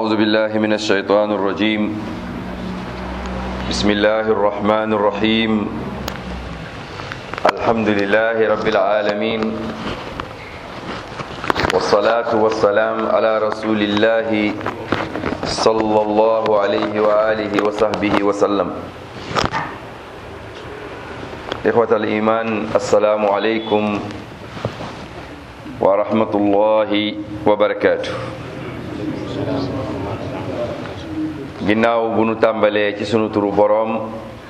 أعوذ بالله من الشيطان الرجيم بسم الله الرحمن الرحيم الحمد لله رب العالمين والصلاة والسلام على رسول الله صلى الله عليه وآله وصحبه وسلم إخوة الإيمان السلام عليكم ورحمة الله وبركاته ginnaaw bu nu tàmbalee ci sunu turu boroom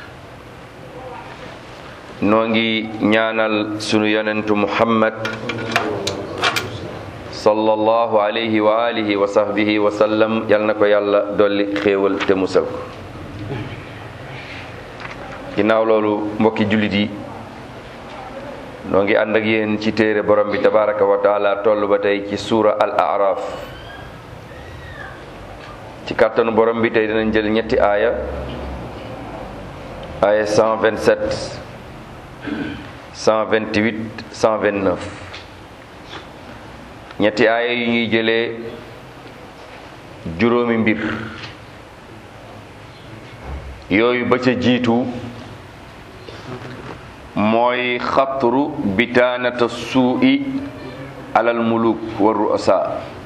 noo ngi ñaanal sunu yonentu Muhammad sallallahu alayhi wa alihi wa sahbihi wa sallam yal na ko yàlla dolli xéewal te musal ko ginnaaw loolu mbokki jullit yi noo ngi ànd ak yéen ci téere borom bi tabaraka wa taala toll ba tey ci suura al araf ci kàttanu borom bi tey dinañ jël ñetti aaya 127 128 129 ñetti aaya yu ñuy jëlee juróomi mbir yooyu ba ca jiitu mooy xatru bitaanata suu'i alal muluk wa ru'asa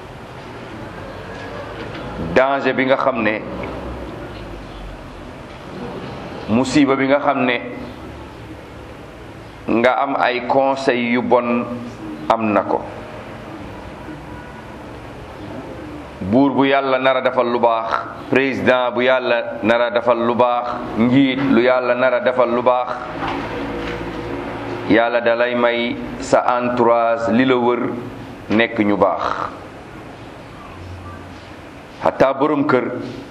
danger bi nga xam ne musiba bi nga xam ne nga am ay conseil yu bon am na ko buur bu yàlla nar a defal lu baax président bu yàlla nar a defal lu baax njiit lu yàlla nar a defal lu baax yàlla dalay may sa entourage li la wër nekk ñu baax xataa borom kër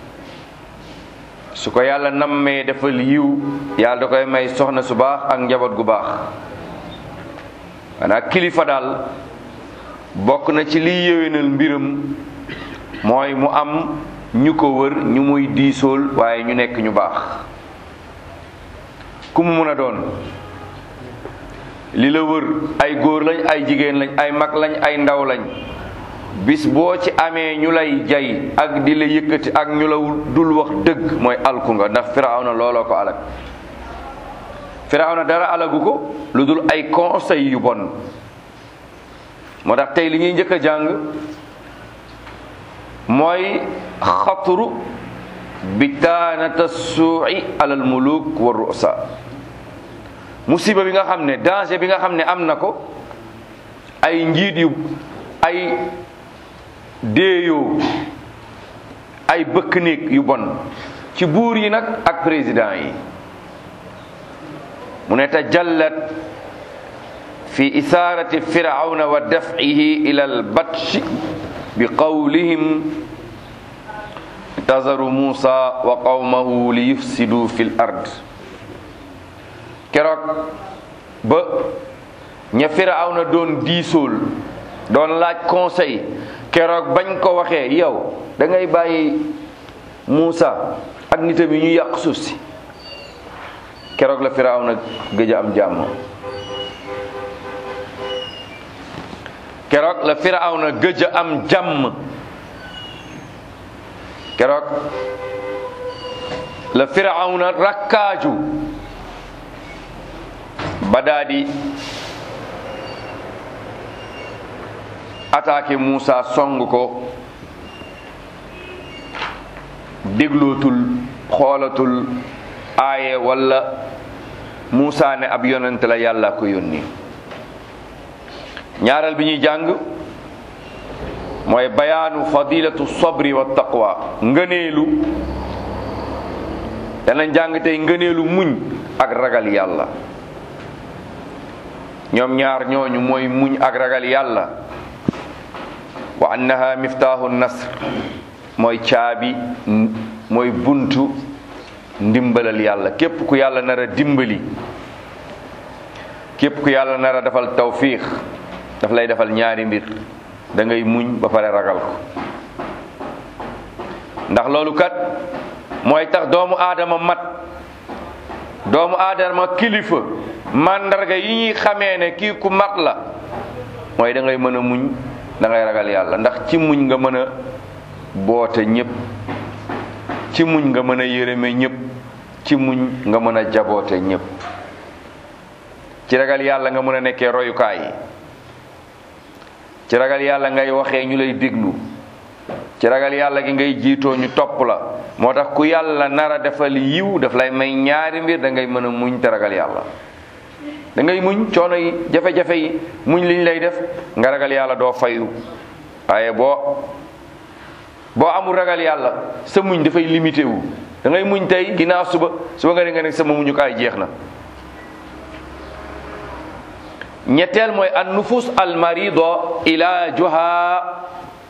su ko yàlla nammee defal yiw yàlla da koy may soxna su baax ak njaboot gu baax maanaam kilifa daal bokk na ci liy yéwénal mbiram mooy mu am ñu ko wër ñu muy diisool waaye ñu nekk ñu baax ku mu mun a doon li la wër ay góor lañ ay jigéen lañ ay mag lañ ay ndaw lañ bis boo ci amee ñu lay jay ak di la yëkkati ak ñu la dul wax dëgg mooy alku nga ndax firawna looloo ko alag firawna dara alagu ko lu dul ay conseil yu bon moo tax tey li ñuy njëkk a jàng mooy xatru bitaanata suu'i alal muluk wa ru'asa musiba bi nga xam ne danger bi nga xam ne am na ko ay njiit yu ay déeyoo ay bëkk néeg yu bon ci buur yi nag ak président yi mu ne tajallat fi isaarati firawna wa daf'ihi ila al batshi bi qawlihim tazaru musa wa qawmahu li yufsidu fil ard keroog ba ña firawna doon diisool doon laaj conseil keroog bañ ko waxee yow da ngay bàyyi Muusa ak nitam yi ñu yàq suuf si keroog la Firawna gëj a am jàmm keroog la Firawna gëj a am jàmm keroog la Firawna rakkaaju ba daadi attaqué Moussa song ko déglootul xoolatul aaye wala Moussa ne ab yonent la yàlla ko yónni ñaareel bi ñuy jàng mooy bayaanu fadilatu sabri wa taqwa ngëneelu danañ jàng tey ngëneelu muñ ak ragal yàlla ñoom ñaar ñooñu mooy muñ ak ragal yàlla wa annaha miftaahu nasr mooy caabi mooy buntu ndimbalal yàlla képp ku yàlla nar a dimbali képp ku yàlla nar a defal tawfiix daf lay defal ñaari mbir da ngay muñ ba pare ragal ko ndax loolu kat mooy tax doomu aadama mat doomu aadama kilifa màndarga yi ñuy xamee ne kii ku mat la mooy da ngay mën a muñ da ngay ragal yàlla ndax ci muñ nga mën a boote ñépp, ci muñ nga mën a yërëme ñépp, ci muñ nga mën a jaboote ñépp, ci ragal yàlla nga mën a nekkee royukaay, ci ragal yàlla ngay waxee ñu lay déglu, ci ragal yàlla gi ngay jiitoo ñu topp la. moo tax ku yàlla nara defal yiw daf lay may ñaari mbir, da ngay mën a muñ te ragal yàlla. da ngay muñ coono yi, jafe-jafe yi, muñ liñ lay def, nga ragal yàlla doo fayu. waaye boo amul ragal yàlla sa muñ dafay limité wu. da ngay muñ tey, ginnaaw suba nga ne sama muñukaay jeex na. ñetteel mooy an nufus al marida ilaajuha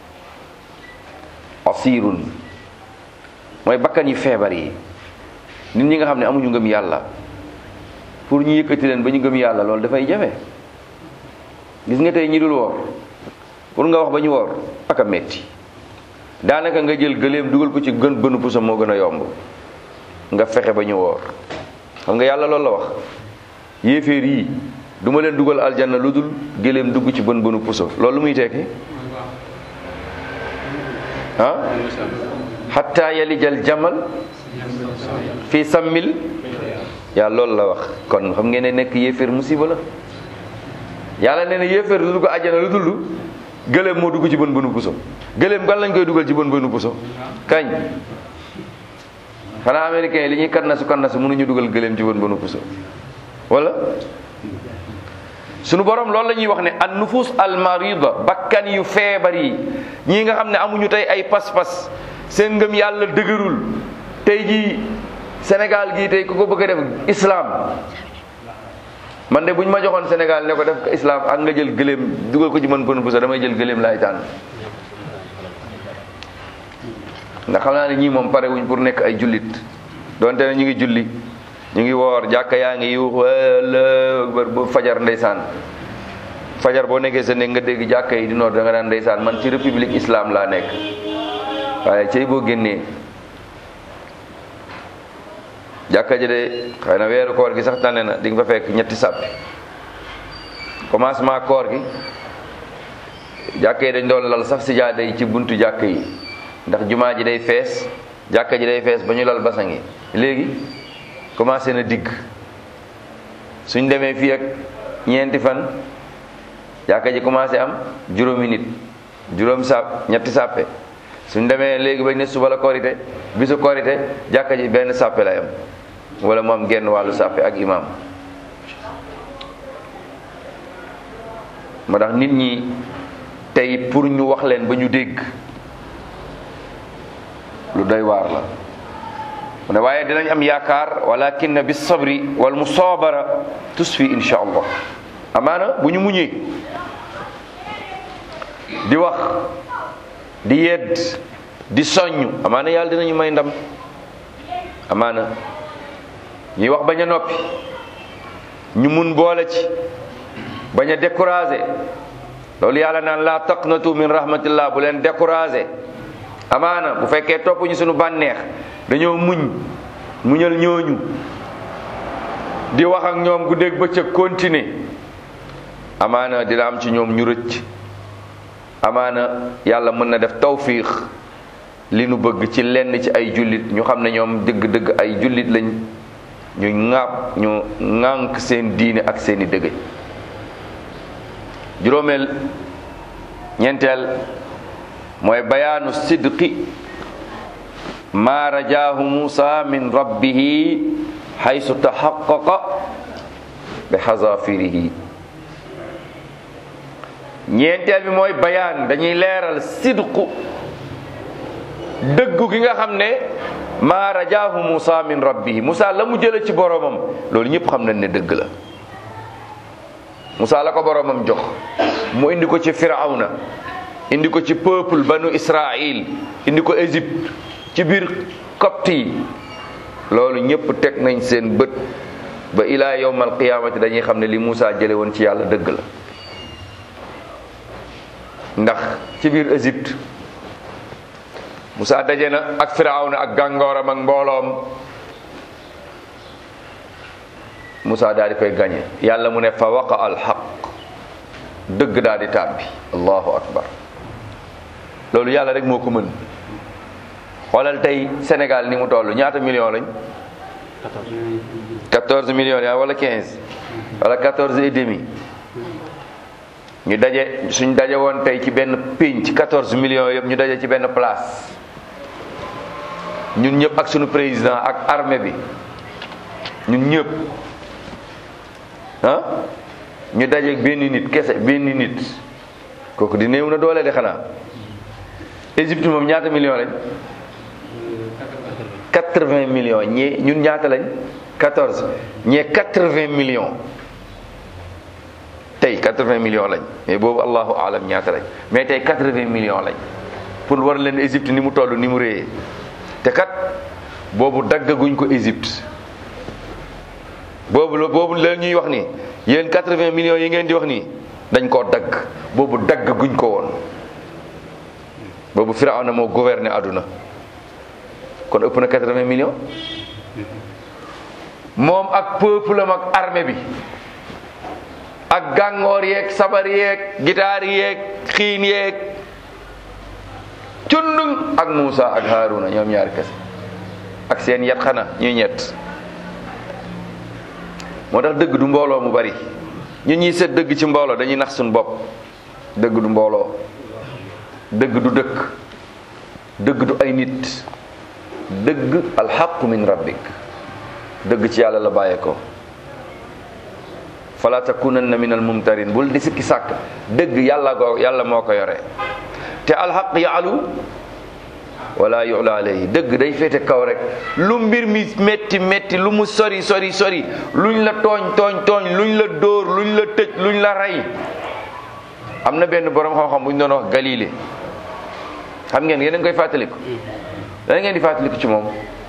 asirun, mooy bakkan yi feebar yi, nit ñi nga xam ne amuñu ngëm yàlla, pour ñu yëkkati leen ba ñu ngëm yàlla loolu dafay jafe. gis nga tey ñi dul woor, pour nga wax ba ñu woor ak a metti. daanaka nga jël gëléem dugal ko ci bënu puso moo gën a yomb nga fexe ba ñu woor. xam nga yàlla loolu la wax, yéeféer yi duma leen dugal aljanna lu dul gëléem dugg ci bënu puso. loolu lu muy tekki hatta yalijal jamal fi sammil, yàlla loolu la wax. kon xam ngeen ne nekk yéeféer musiba la. yàlla nee na yéeféer du dugg aljanna lu dul gëléem moo dugg ci bënu puso. gëléem kan lañ koy dugal ci bënu puso kañ? xanaa américain yi li ñuy kannasu mënuñu dugal gëléem ci bënu puso wala? sunu borom loolu la ñuy wax ne an nufus al marida, bakkan yu feebar yi, ñii nga xam ne amuñu tey ay pas-pas, seen ngëm yàlla dëgërul. tey jii Sénégal gii tey ku ko bëgg a def islam, man de bu ñu ma joxoon Sénégal ne ko def ko islam ak nga jël gëléem dugal ko ci bënu puso, damay jël gëléem laay tànn. ndax xam naa ne ñii moom pare wuñ pour nekk ay jullit, donte ne ñu ngi julli, ñu ngi woor, jàkka yaa ngi yuux ba fajar. ndeysaan fajar boo nekkee sa néeg nga dégg jàkka yi di noor, da nga daan ndeysaan man ci république islam laa nekk. waaye cey boo génnee jàkka ji de xëy na weeru koor gi sax tànne na, di nga fa fekk ñetti sàppi. commencement koor gi jàkka yi dañ doon lal sax si jaada yi ci buntu jàkka yi, ndax jumaa ji day fees, jàkka ji day fees ba ñu lal basang yi. léegi commencé na digg, suñ demee fii ak ñeenti fan jàkka ji commencé am juróomi nit, ñetti sàppe. suñ demee léegi bañ ne suba la korite, bisu korite jàkka ji benn sàppe lay am, wala mu am genn wàllu sàppe ak imam. moo tax nit ñi tey pour ñu wax leen ba ñu dégg lu doy waar la. mu ne waaye dinañ am yaakaar, walakin bis sabri wal musaabara tusfi insha allah. amaana bu ñu muñee di wax, di yedd, di soññ, amaana yàlla dinañu may ndam. amaana ñuy wax bañ a noppi, ñu mun boole ci bañ a découragé. loolu yàlla naan laa taqnatu min rahmatillah, bu leen découragé. amaana bu fekkee topp ñu sunu bànneex, dañoo muñal ñooñu, di wax ak ñoom guddeeg bëccëg continuer, amaana dina am ci ñoom ñu rëcc. amaana yàlla mën na def tawfiix li nu bëgg ci lenn ci ay jullit, ñu xam ne ñoom dëgg-dëgg ay jullit lañ, ñu ŋànk seen diine ak seeni dëgg. juróomeel ñeenteel mooy bayaanu sidqi ma rajaahu Musa min rabbihi haysu tahaqqaqa bi hazafirihi. ñeenteel bi mooy bayaan, dañuy leeral sidqu, dëggu gi nga xam ne ma rajaahu Musa min rabbihi, Musa la mu jële ci boromam, loolu ñëpp xam nañ ne dëgg la. Musa la ko boromam jox, mu indi ko ci Firawna, indi ko ci peuple banu Israil, indi ko Égypte, ci biir copte yi, loolu ñëpp teg nañ seen bët ba ilaa yawmal qiyaamati dañuy xam ne li Musa jële woon ci yàlla dëgg la. ndax ci biir Égypte Musa daje na ak Firawna ak gàngooram ak mbooloom, Musa daal di koy gañe. yàlla mu ne fa waqa al haqq, dëgg daal di tàbbi. allahu akbar. loolu yàlla rek moo ko mën. xoolal tey Sénégal ni mu toll ñaata millions lañ 14 millions yaa wala 15 wala 14 et demi ñu daje suñ daje woon tey ci benn pénc ci 14 millions yëpp ñu daje ci benn place ñun ñëpp ak suñu président ak armée bi ñun ñëpp ah ñu daje benn nit kese benn nit kooku di néew na doole de xanaa. Égypte moom ñaata millions lañ 80 millions ñee ñun ñaata lañ 14 ñee 80 millions tey 80 millions lañ mais boobu allahu alam ñaata lañ mais tey 80 millions lañ pour war leen Égypte ni mu toll ni mu réyee te kat boobu daggaguñ ko Égypte boobu la ñuy wax ni yéen 80 millions yi ngeen di wax nii dañ koo dagg boobu daggaguñ ko woon boobu Firawna moo gouverné àdduna kon ëpp na 80 millions moom ak peuple am ak armée bi ak gàngoor yeeg sabar yeeg gitaar yeeg xiin yeeg cundung ak Muusa ak Haaruna ñoom ñaari kese ak seen yat xana ñuy ñett moo tax dëgg du mbooloo mu bari ñun ñuy seet dëgg ci mbooloo dañuy nax suñu bopp dëgg du mbooloo dëgg du dëkk dëgg du ay nit dëgg alxaqu min rabbik dëgg ci yàlla la bàyyeekoo fala takunanna min almumtarin bul di sikki sàkk dëgg yàlla moo ko yore te alxaq yaalu wala yula alayhi dëgg day féete kaw rek lu mbir mi métti métti lu mu sori sori sori luñ la tooñ luñ la dóor luñ la tëj luñ la rey am na benn borom xam-xam bu ñu doon wax Galilée xam ngeen yéen a ngi koy fàttaliku dana ngeen di fàttaliku ci moom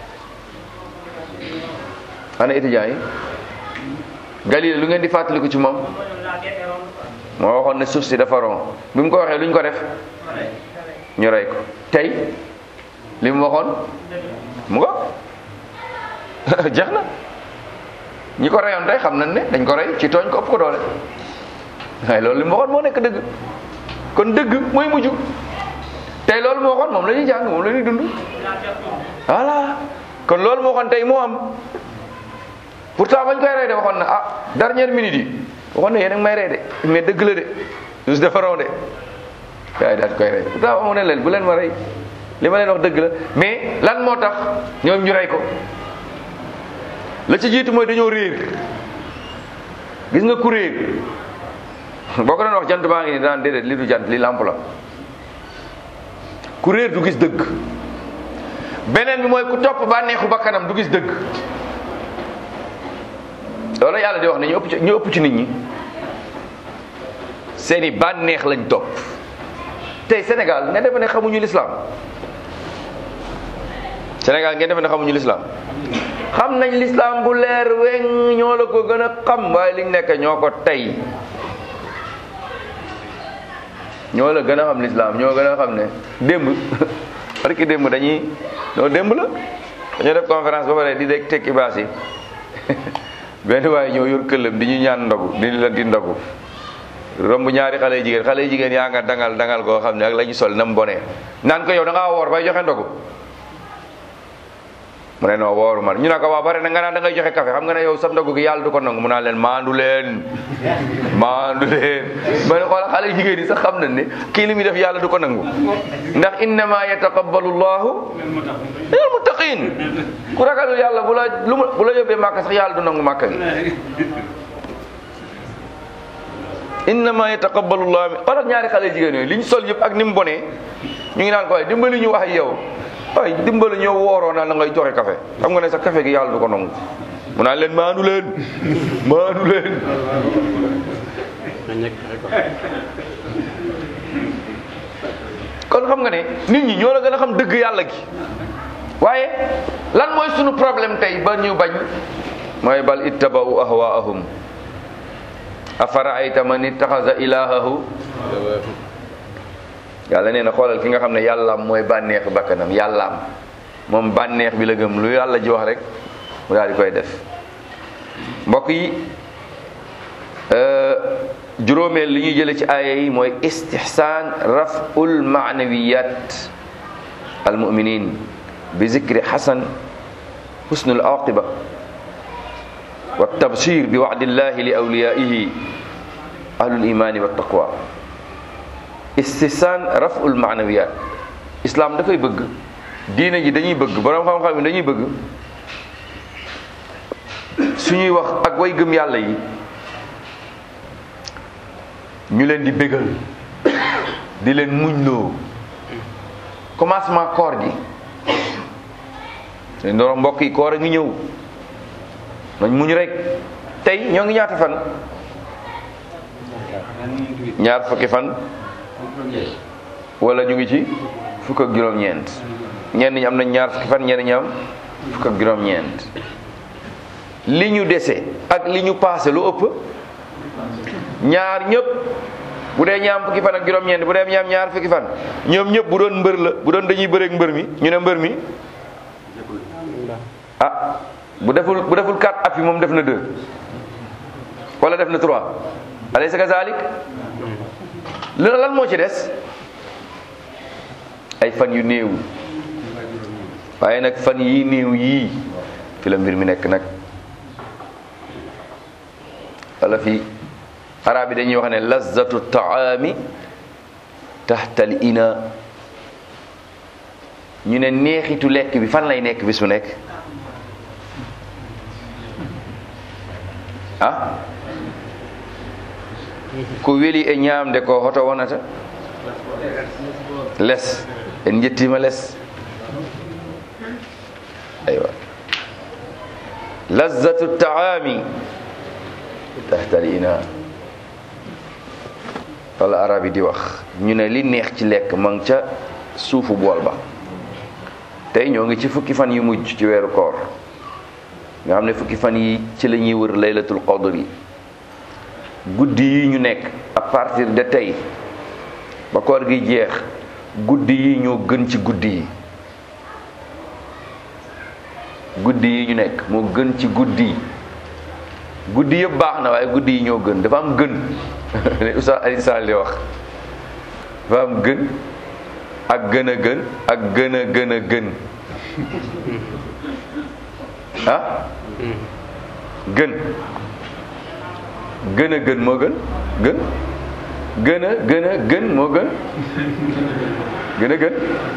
ana étudiants yi Galilée lu ngeen di fàttaliku ci moom moo waxoon ne suuf si dafa rond bi mu ko waxee lu ñu ko def ñu rey ko tey li mu waxoon mu ngo jeex na ñi ko reyoon tey xam nañ ne dañ ko rey ci tooñ ko ëpp ko doole waaye loolu li mu waxoon moo nekk dëgg kon dëgg mooy mujj tey loolu moo waxoon moom la ñuy jàng moom la ñuy dund voilà kon loolu moo waxoon tey moo am pourtant bañ koy rey de waxoon na dernière minute yi waxoon na yéen a ngi may rey de mais dëgg la de juste dafa raw de waaye daal koy rey pourtant amu ne leen bu leen ma rey li ma leen wax dëgg la mais lan moo tax ñoom ñu rey ko la ci jiitu mooy dañoo réer gis nga ku réer boo ko doon wax jant baa ngi ni daan déedéet li du jant li lamp la ku réer du gis dëgg beneen bi mooy ku topp bànneexu bakkanam du gis dëgg loolu yàlla di wax ne ñu ëpp ci nit ñi seeni bànneex lañ topp tey Sénégal nga defe ne xamuñu lislaam Sénégal ngeen defe ne xamuñu lislaam xam nañ lislaam bu leer weñ ñoo la ko gën a xam waaye liñ nekk ñoo ko tey ñoo la gën a xam lislaam ñoo gën a xam ne démb parce que démb démb la dañoo def conférence ba pare di dégg tekki baas yi benn waaye ñoo yor këllam di ñu ñaan ndogu di leen di ndogu romb ñaari xale yu jigéen yaa nga dangal koo xam ne ak la ñu sol na mu bonee naan ko yow da ngaa woor bay joxe ndogu mu ne non wooru man ñu ne ko waa bare na nga naan da ngay joxe café xam nga ne yow sam ndogu gi yàlla du ko nangu mu naan leen maandu leen ma ne xoolal xale yu jigéen yi sax xam nañ ne kii li muy def yàlla du ko nangu ndax innama yataqabbalu llahu minal muttaqin ku ragalul yàlla bu la yóbbee màkk sax yàlla du nangu màkk gi innama yataqabbalu llahu xoolal ñaari xale jigéen yooyu li ñu sol yëpp ak ni mu bonee ñu ngi naan ko waaye dimbali ñu wax ak yow waaye dimbali ñoo wooroo naan la ngay joxe café xam nga ne sa café gi yàlla du ko nangu mu naan leen maandu leen kon xam nga ne nit ñi ñoo la gën a xam dëgg yàlla gi waaye lan mooy sunu problème tey ba ñu bañ mooy bal ittaba'u ahwaahum afara'ayta man ittaxaza ilahahu yàlla nee na xoolal ki nga xam ne yàllaam mooy bànneexu bakkanam yàllaam moom bànneex bi la gëm lu yàlla ji wax rek mu daal di koy def mbokk yi juróomeel li ñuy jële ci aaya yi mooy istihsaan raf'ul maanawiyat al muminin bi zikri hasan husnul aqiba wa tabshir bi wa'dillahi li awliyaihi ahlul imani wa taqwa. istihsan raf'ul ma'nawiyat. islam dafay bëgg, diine ji dañuy bëgg, borom xam-xam yi dañuy bëgg suñuy wax ak way gëm yàlla yi ñu leen di bégal, di leen muñloo. commencement koor gi te ndoor mbokk yi koor a ngi ñëw, nañ muñ rek. tey ñoo ngi ñaata fan? ñaar fukki fan wala ñu ngi ci fukk ak juróom-ñeent. ñenn ñi am nañ ñaar fukki fan, ñenn ñi am fukk ak juróom-ñeent. li ñu dese ak li ñu paase lu ëpp ñaar ñëpp. bu dee ñaam fukki fan ak juróom-ñeent, bu dee ñaam ñaar fukki fan, ñoom ñëpp bu doon mbër la, bu doon dañuy bëreeg mbër mi, ñu ne mbër mi ah bu deful 4 at yi moom def na 2 wala def na 3. alaysa kazalik? lan moo ci des? ay fan yu néew. waaye nag fan yii néew yii fi la mbir mi nekk nag. wala fii arab yi dañuy wax ne lazzatu taami tahta al ina. ñu ne neexitu lekk bi fan lay nekk bis mu nekk? ah ko weli e ñaamde ko hoto wonata? less. en jettima less. aywa lazzatu taami tahta al ina. wala arab yi di wax ñu ne li neex ci lekk ma ngi ca suufu bool ba. tey ñoo ngi ci fukki fan yu mujj ci weeru koor nga xam ne fukki fan yi ci la ñuy wër laylatul qadr yi. guddi yi ñu nekk à partir de tey ba koor gi jeex, guddi yi ñoo gën ci guddi yi. guddi yi ñu nekk moo gën ci guddi yi. guddi yëpp baax na waaye guddi yi ñoo gën. dafa am gën ne Oustaz Alioune Sall di wax, dafa am gën ak gën a gën ak gën a gën a gën. ah gën gën a gën moo gën gën gën a gën a gën moo gën gën a gën.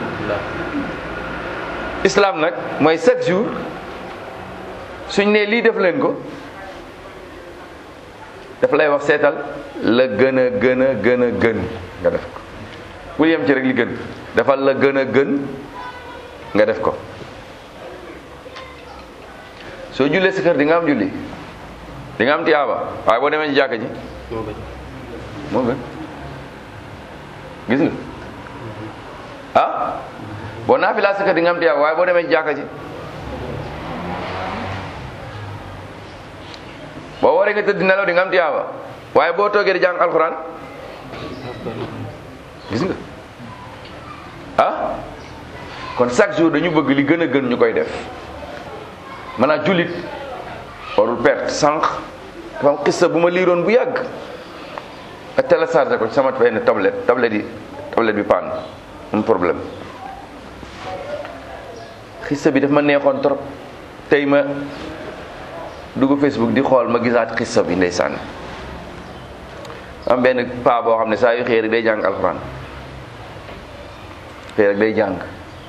islam nag mooy chaque jour suñ ne lii def leen ko, daf lay wax seetal la gën a gën a gën a gën nga def ko. bul yem ci rek li gën, defal la gën a gën nga def ko. soo jullee sa kër di nga am julli, di nga am tiyaaba, waaye boo demee ci jàkka ji moo gën. gis nga ah boo naafilaa sa kër di nga am tiyaaba, waaye boo demee ci jàkka ji, boo waree nga tëdd nelaw di nga am tiyaaba, waaye boo toogee di jàng alxuraan gis nga ah. kon chaque jour dañu bëgg li gën a gën ñu koy def. maanaam jullit warul perte. sànq dafa am xissa bu ma liiroon bu yàgg ak téléchargé ko ci sama benn tablette bi panne am problème. xissa bi daf ma neexoon trop. tey ma dugg Facebook di xool ma gisaat xissa bi ndeysaan. am benn paa boo xam ne saa yu xëy rek day jàng alxuraan, xëy rek day jàng.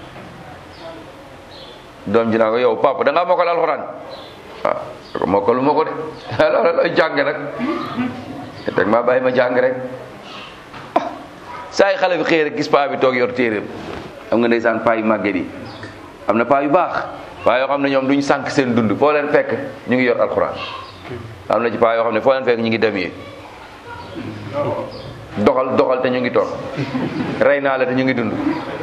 doom ji naa ko yow papa da ngaa mokkal alxuraan? waaw mokkalu ma ko de. loolu looy jàng nag? teg maa bàyyi ma jàng rek. saa yu xale bi xëy rek gis paa bi toog yor téeréem. xam nga ndeysaan paa yu màgget yi am na paa yu baax paa yoo xam ne ñoom duñ sànq seen dund, foo leen fekk ñu ngi yor alxuraan. am na ci paa yoo xam ne foo leen fekk ñu ngi demee doxal te ñu ngi toog, rey naa la te ñu ngi dund.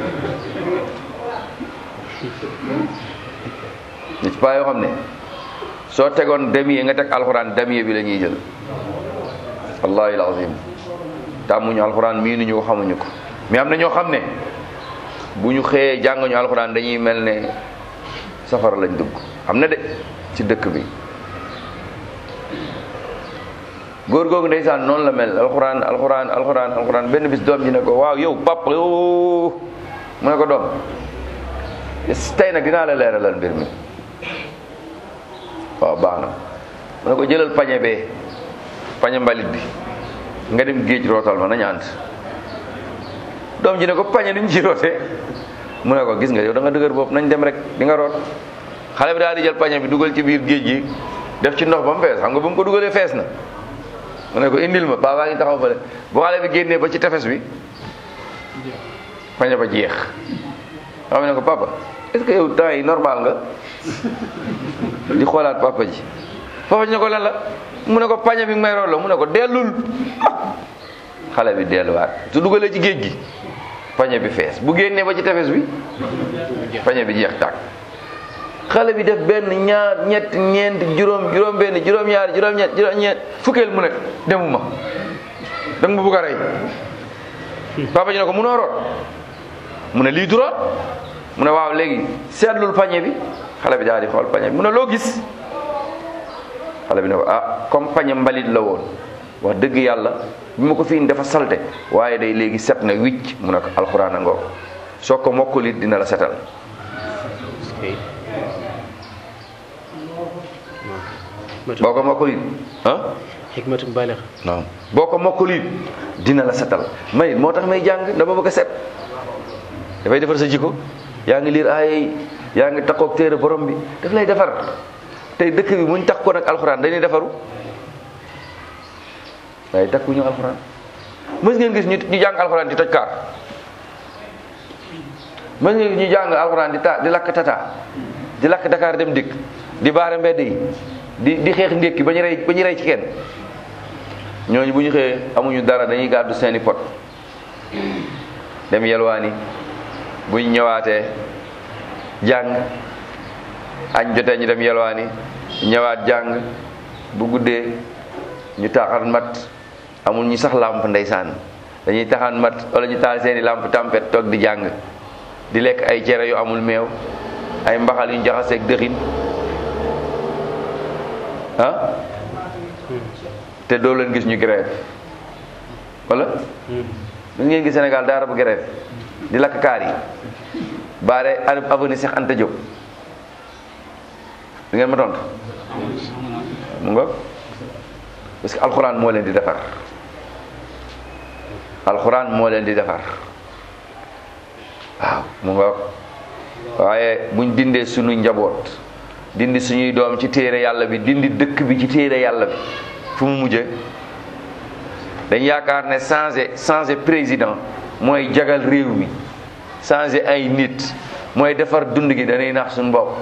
ni ci paa yoo xam ne soo tegoon damier nga teg alxuraan damier bi la ñuy jël. wallahi alazim tàmmuñu alxuraan miinuñu ko, xamuñu ko. mais am na ñoo xam ne bu ñu xëyee jànguñu alxuraan dañuy mel ne safara lañ dugg. am na de ci dëkk bi góor googu ndeysaan noonu la mel. alxuraan benn bis doom ji ne ko waaw yow pap mu ne ko doom tey nag dinaa la leeralal mbir mi. waaw baax na mu ne ko jëlal pañe bee pañe mbalit bi nga dem géej rootal ma nañu ànd. doom ji ne ko pañe ni ñu ci rootee mu ne ko gis nga yow da nga dëgër bopp nañ dem rek di nga root. xale bi daal di jël pañe bi dugal ci biir géej gi def ci ndox ba mu fees xam nga ba mu ko dugalee fees na. mu ne ko indil ma baa ngi taxaw fële bu xale bi génnee ba ci tefes bi pañe ba jeex. xam ne ko papa est-ce que yow temps yi normal nga di xoolaat papa ji ne ko lan la mu ne ko pañe bi may root la mu ne ko dellul xale bi delluwaat su dugalee ci géej gi pañe bi fees bu génnee ba ci tefes bi pañe bi jeex tàkk. xale bi def benn ñaar ñett ñeent juróom benn juróom ñaar juróom ñett juróom ñeent fukkeel mu ne demuma danga ma bëgg a rey. papa ji ne ko munoo root mu ne lii du root mu ne waaw léegi seetlul pañe bi xale bi daal di xool pañe bi mu ne loo gis. xale bi ne ko comme pañe mbalit la woon wax dëgg yàlla bi ma ko fi dafa salte waaye day léegi set na wicc mu ne ko alxuraan a ngoog soo ko mokkulit dina la setal. boo ko mokkulit hikmatu baligh non boo ko mokkulit dina la setal may moo tax may jàng dama bëgg a set dafay defar sa jikko yaa ngi liir ay yaa ngi takkoog téere borom bi daf lay defar tey dëkk bi muñ takk ko nag alxuraan dañuy defaru waaye takkuñu alxuraan. mës ngeen gis ñu jàng alxuraan di toj kaar mës ngeen gis ñu jàng alxuraan di lakk tata di lakk Dakar dem dikk di baare mbedd yi di xeex ndékki ba ñu rey ci kenn. ñooñu bu ñu xëyee amuñu dara dañuy gàddu seeni pot dem yelwaani bu ñu ñëwaatee jàng añ jotee ñu dem yelwaani ñëwaat jàng bu guddee ñu taxan mat amul ñu sax làmp ndeysaan dañuy taxan mat wala ñu taal seeni làmp tempête toog di jàng di lekk ay cere yu amul meew ay mbaxal yu ñu jaxaseeg dëxin te doo leen gis ñu grève wala da ngeen gis Sénégal daara bu grève di lakk kaar yi baare avenue Cheikh Anta Diop di ngeen ma tontu mu nga parce que alxuraan moo leen di defar alxuraan moo leen di defar waaw mu nga waaye buñ dindee suñu njaboot dindi suñuy doom ci téere yàlla bi dindi dëkk bi ci téere yàlla bi fu mu mujje dañ yaakaar ne changer président mooy jagal réew mi changer ay nit mooy defar dund gi dañuy nax suñu bopp.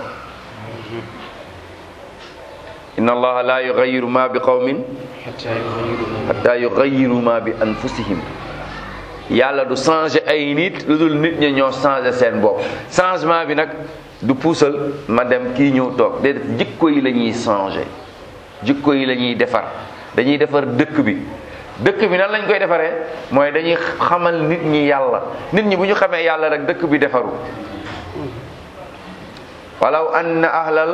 inna allaha la yughayyiru ma bi qawmin hatta yughayyiru ma bi anfusihim yàlla du changer ay nit lu dul nit ñi ñoo changer seen bopp. changement bi nag du puusal ma dem kii ñëw toog déedéet jikko yi la ñuy changer jikko yi la ñuy defar dañuy defar dëkk bi nan lañ koy defaree mooy dañuy xamal nit ñi yàlla nit ñi bu ñu xamee yàlla rek dëkk bi defaru. walaw anna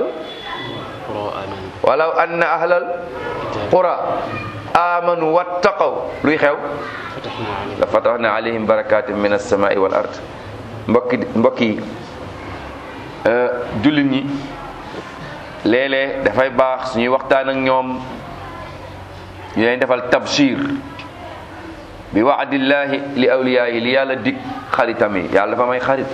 ahlal qura amanu wattaqaw luy xew la fatahna alayhim barakatin min as-samai wal ard mbokk yi jullit ñi léeg-léeg dafay baax suñuy waxtaan ak ñoom ñu leen defal tabshir bi waadillahi li awliyaahi li yàlla dig xaritam yi yàlla dafa may xarit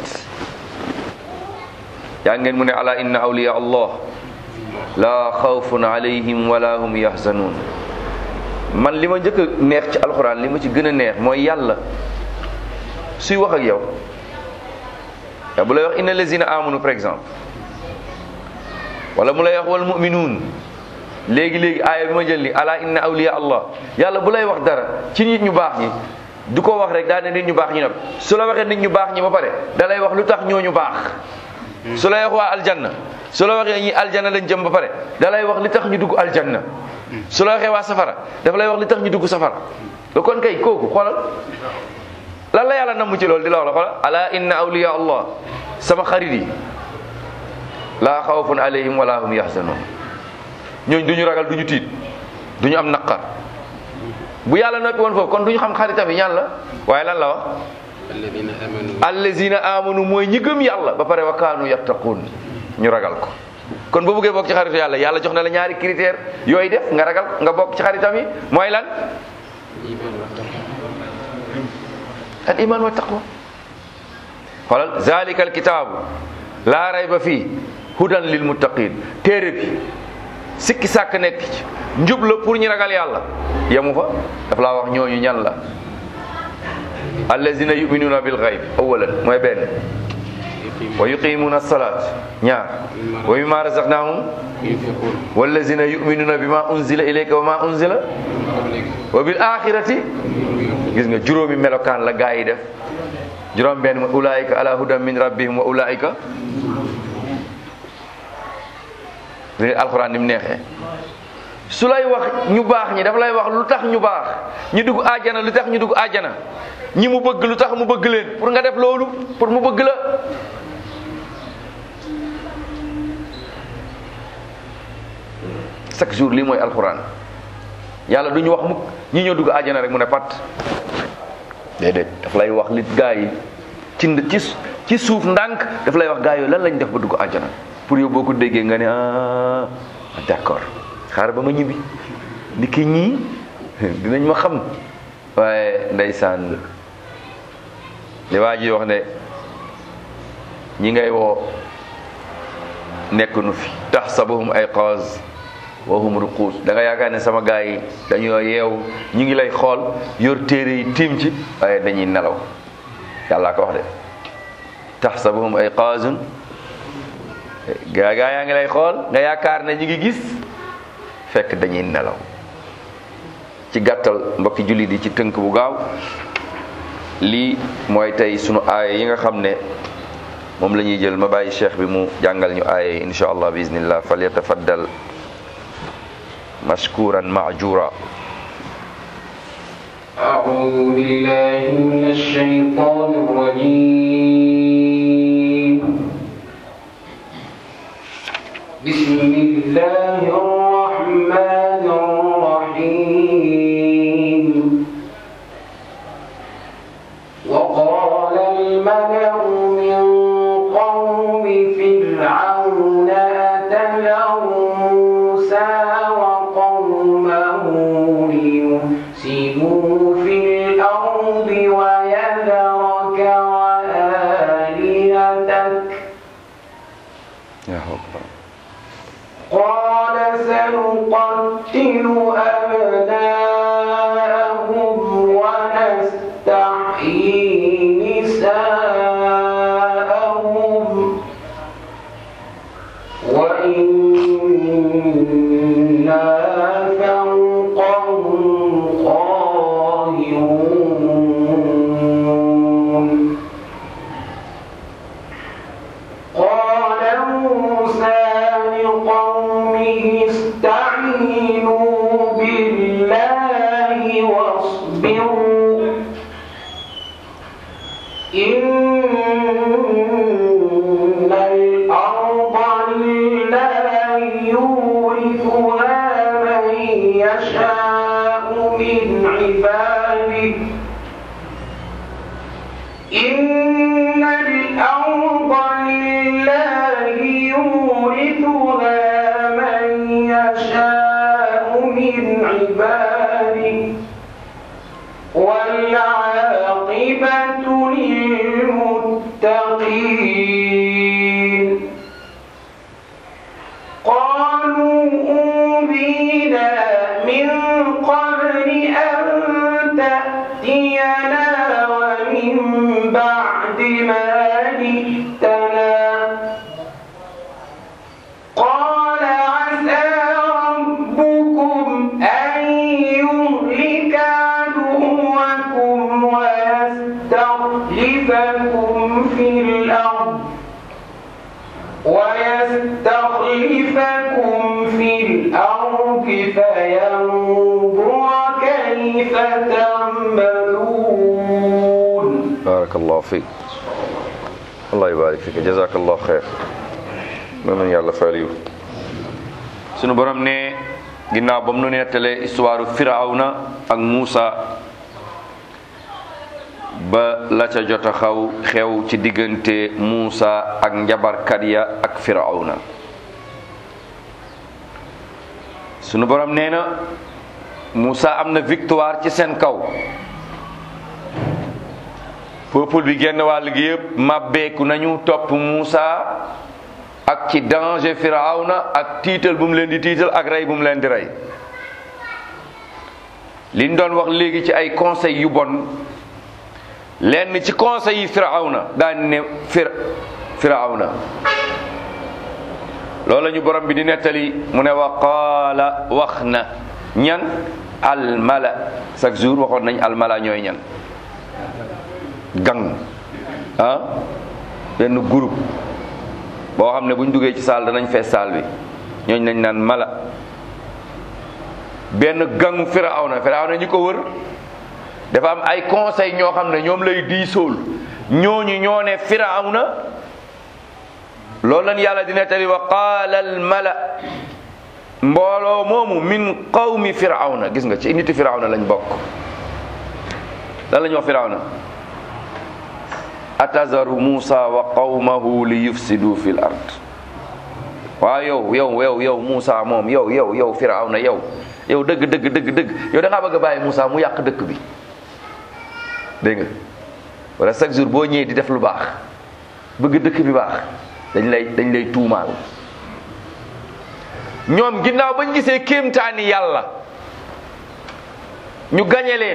yaa ngeen mu ne ala inna awliya allah la xawfun alayhim wala hum yahzanun man li ma njëkk a neex ci alxuraan li ma ci gën a neex mooy yàlla suy wax ak yow bu lay wax inna lazina amanu par exemple wala mu lay wax wal mu'minun léegi aaya bi ma jël ni ala inna awliya allah yàlla bu lay wax dara ci nit ñu baax ñi du ko wax rek daa ne nit ñu baax ñi nag su la waxee nit ñu baax ñi ba pare da lay wax lu tax ñooñu baax. su lay wax waa aljanna su la waxee ñi aljanna lañ jëm ba pare da lay wax li tax ñu dugg aljanna su la waxee waa safara dafa lay wax li tax ñu dugg safara lu kon kay kooku xoolal lan la yàlla namm ci loolu di la wax la xoolal ala inna awliya allah sama xarit yi laa xawfun alayhim wala hum yahzanun ñooñ duñu ragal duñu tiit duñu am naqar bu yàlla noppi woon foofu kon duñu xam xaritam yi ñaan la waaye lan la wax allazina amanu mooy ñi gëm yàlla ba pare wa kaanu yattaqun ñu ragal ko. kon boo bëggee bokk ci xaritu yàlla yàlla jox na la ñaari critère yooyu def nga ragal nga bokk ci xaritam yi mooy lan al iman wa taqwa. xoolal zalika al kitaabu laa rayba fii hudan lil muttaqin téere bi sikki sàkk nekk ci njub la pour ñu ragal yàlla yemu fa daf laa wax ñooñu ñan la allazina yuminuna bil gayb awalan mooy benn wa yuqimuna as-salat ñaar wa mimma razaqnahum wallazina yuminuna bima unzila ilayka wa ma unzila wa bil axirati gis nga juróomi melokaan la gaa yi def juróom benn mooy ulaika ala hudan min rabbihim wa ulaika li alquran ni mu neexee su lay wax ñu baax ñi daf lay wax lu tax ñu baax ñu dugg àjjana lu tax ñu dugg àjjana ñi mu bëgg lu tax mu bëgg leen pour nga def loolu pour mu bëgg la. chaque jour lii mooy alquran yàlla du ñu wax mukk ñi ñoo dugg àjjana rek mu ne pat déedéet daf lay wax li gaa yi ci suuf ndànk daf lay wax gaa yooyu lan lañ def ba dugg àjjana pour yow boo ko déggee nga ne ah d'accord xaar ba ma ñibbi ni ki ñii dinañ ma xam. waaye ndeysaan li waa ji wax ne ñi ngay woo nekk nu fi tahsabuhum ayqaz wa hum ruqus da nga yaakaar ne sama gaa yi dañoo yeew ñu ngi lay xool yor téere yi tiim ci waaye dañuy nelaw yàlla ko wax de tahsabuhum ayqazun gaa yaa ngi lay xool nga yaakaar ne ñu ngi gis fekk dañuy nelaw. ci gàttal mbokki jullit yi ci tënk bu gaaw lii mooy tey sunu aaya yi nga xam ne moom la ñuy jël ma bàyyi cheikh bi mu jàngal ñu aaya yi insha allah biiznillah falyatafaddal mashkuran ma'jura. أعوذ بالله من الشيطان الرجيم بسم الله الرحمن الرحيم وقال الملأ من قوم فرعون أتذر موسى وقومه ليفسدوا في الأرض ويذرك وآلهتك قال سنقتل أبناءهم ونستحيي نساءهم وإنا فوقهم قاهرون قال موسى لقومه استعينوا بالله واصبروا إن الأرض لله يورثها من يشاء من عباده إن الأرض لله يورثها من يشاء من عباده والعاقبة للمتقين قالوا أوذينا من قبل أن تأتينا ومن بعد ما جئتنا قال عسى ربكم أن يهلك عدوكم ويستخلفكم في الأرض فينظر كيف تعملون. بارك الله فيك. Allah yubarik fik jazakallah khair moom yàlla fayal yu sunu borom ne ginnaaw ba mu nu nettalee histoire Firawna ak Muusa ba la ca jot a xew ci diggante Muusa ak njabarkat ya ak Firawna. sunu borom nee na Muusa am na victoire ci seen kaw. peuple bi genn wàll gi yëpp màbbeeku nañu topp Muusa ak ci danger Firawna ak tiital bu mu leen di tiital ak rey bu mu leen di rey. liñ doon wax léegi ci ay conseils yu bon lenn ci conseils yi Firawna daan ne Firawna loolu la ñu borom bi di nettali mu ne wa qaala wax na ñan almala chaque jour waxoon nañ almala ñooy ñan gang benn groupe boo xam ne buñ duggee ci saal danañ fees saal bi ñooñ nañ naan mala benn gangu Firawna ñi ko wër dafa am ay conseil ñoo xam ne ñoom lay diisool ñooñu ñoo ne Firawna loolu lan yàlla di nettali wa qaala al mala mbooloo moomu min qawmi Firawna gis nga ci niti Firawna lañ bokk lan la ñu wax Firawna atazaru Musa wa qawmahu li yufsidu fil ard waaw yow Musa moom yow Firawna yow dëgg yow da ngaa bëgg a bàyyi Musa mu yàq dëkk bi dégg nga wala chaque jour boo ñëwee di def lu baax bëgg dëkk bi baax dañ lay tuumaal. ñoom ginnaaw bañ gisee kéemtaani yàlla ñu gañe leen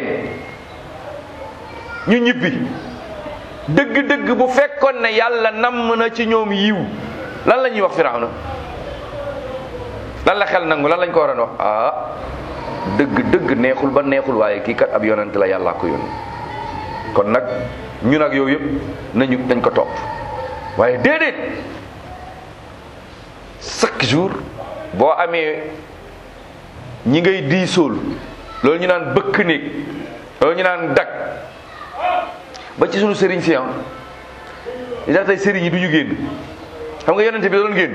ñu ñibbi dëgg bu fekkoon ne yàlla namm na ci ñoom yiw lan la ñuy wax Firawna lan la xel nangu lan lañ ko waroon wax dëgg neexul ba neexul waaye kii kat ab yonent la yàllaa ko yónni kon nag ñun ak yow yëpp dañ ko topp waaye déedéet chaque jour boo amee ñi ngay diisool loolu ñu naan bëkk néeg loolu ñu naan dag ba ci sunu sëriñ si li tax tey sëriñ yi du ñu génn xam nga yonent bi da doon génn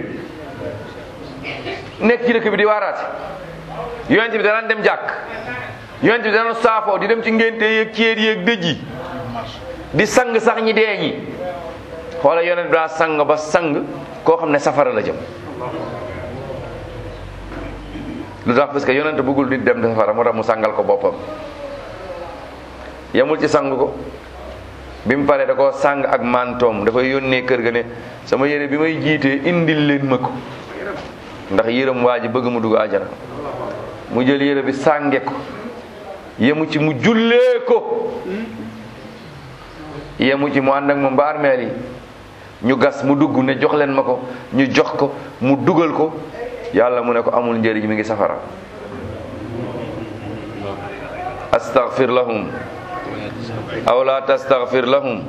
nekk ci dëkk bi di waaraate yonent bi danaan dem jàkk yonent bi danaan saafoo di dem ci ngénte yeeg céet yeeg dëj yi di sang sax ñi dee ñi xoola yonent bi daa sang ba sang koo xam ne safara la jëm lu tax parce que yonent bëggul nit dem safara moo tax mu sangal ko boppam yemul ci sang ko bi mu paree da koo sang ak mantoom dafay yónnee kër ga ne sama yére bi may jiitee indil leen ma ko ndax yërëm waa ji bëgg mu dugg àjjana mu jël yére bi sànge ko yemu ci mu jullee ko yemu ci mu ànd ak moom ba armeel yi ñu gas mu dugg ne jox leen ma ko ñu jox ko mu dugal ko yàlla mu ne ko amul njëriñ mi ngi safara astaghfir lahum aw la tastaghfir lahum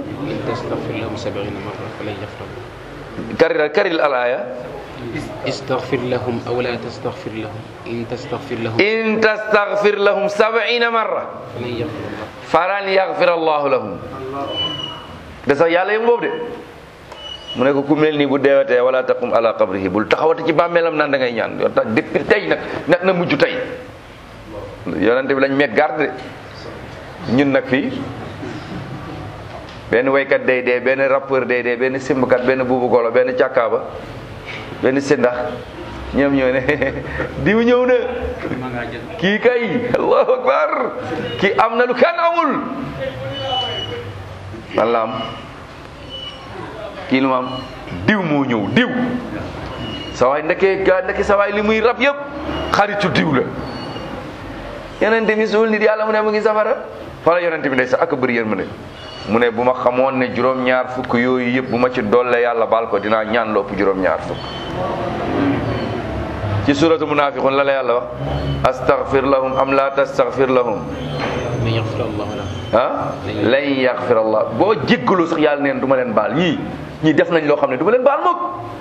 karil al aya استغفر لهم أو لا تستغفر لهم إن تستغفر لهم 70 مرة falan yaghfir allahu lahum de sax yàlla yëm boobu de mu ne ko ku mel nii bu deewatee wala taqum ala qabrihi bul taxawati ci bàmmeelam naan da ngay ñaan yow tax depuis tey nag na mujj tey yonente bi lañ met garde ñun nag fii benn waykat day dee benn rappeur day dee benn simbkat benn buubu golo benn càkkaaba benn sindax ñoom ñoo ne diw ñëw na kii kay allahu akbar kii am na lu kenn amul lan la am kii lu ma am diw moo ñëw diw sawaay ndeke sawaay li muy rab yëpp xaritu diw la yonente bi suul nit yàlla mu ne mu ngi safara wala yonente bi ndey sax ak bëri yéen mu ne mu ne bu ma xamoon ne juróom-ñaar fukk yooyu yëpp bu ma ci dolle yàlla baal ko dinaa ñaan lopp juróom-ñaar fukk ci suratu munafiqun la yàlla wax astaghfir lahum am la tastaghfir lahum lan yaghfir allah boo jéggalu sax yàlla neen du ma leen baal ñii def nañ loo xam ne du ma leen baal moom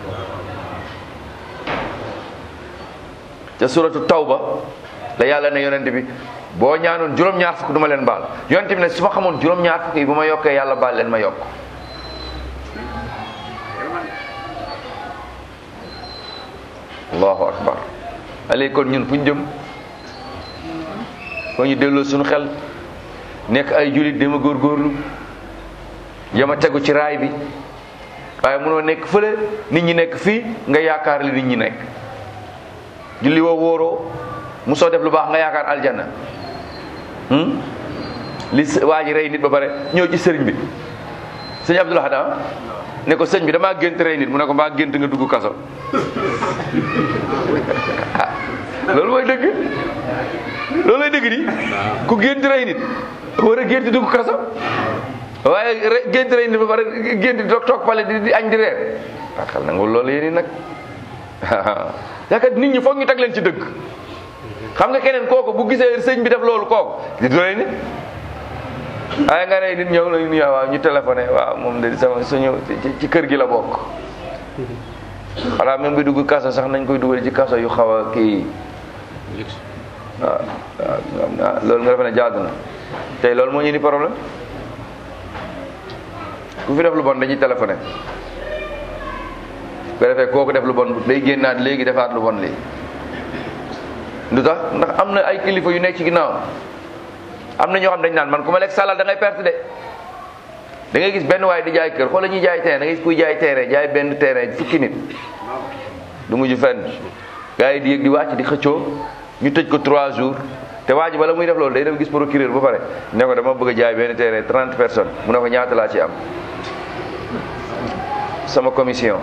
ca suratu tawba la yàlla ne yonent bi boo ñaanoon juróom-ñaar fukk du ma leen baal yonent bi ne su ma xamoon juróom-ñaar fukk yi bu ma yokkee yàlla baal leen ma yokk allahu akbar allez kon ñun fu ñu jëm foo ñu delloo suñu xel nekk ay julit dama góorgóorlu yama tegu ci raay bi waaye mënoo nekk fële nit ñi nekk fii nga yaakaar li nit ñi nekk julli woo wóoroo musoo def lu baax nga yaakaar aljanna li waa ji rey nit ba pare ñëw ci sëriñ bi sëñ Abdul Ahad ne ko sëñ bi damaa gént rey nit mu ne ko mbaa gént nga dugg kaso loolu mooy dëgg loolu mooy dëgg di ku gént rey nit war a gént dugg kaso waaye gént rey nit ba pare gént toog pale di añ di reer xel na nga loolu yéen nag yaakaar nit ñi foog ñu teg leen ci dëgg xam nga keneen kooku bu gisee sëñ bi def loolu kooku di doy nit waaye nga rey nit ñëw la ñu waaw ñu téléphoné waaw moom de sama suñu ci kër gi la bokk xanaa même bi dugg kaso sax nañ koy dugal ci kaso yu xaw a kii waaw loolu nga defe ne jaadu na tey loolu moo ñu indi problème ku fi def lu bon dañuy téléphoné bu defee kooku def lu bon day génnaat léegi defaat lu bon léegi lu tax ndax am na ay kilifa yu nekk ci ginnaaw am na ñoo xam dañ naan man ku ma lekk salal da ngay perte de da ngay gis benn waaye di jaay kër xoolal ñuy jaay terrain da ngay gis kuy jaay terrain jaay benn terrain fukki nit du mujj fenn gars yi di yëg di wàcc di xëccoo ñu tëj ko 3 jours te waa ji bala muy def loolu day dem gis procureur ba pare ne ko dama bëgg a jaay benn terrain 30 personnes mu ne ko ñaata laa ci am sama commission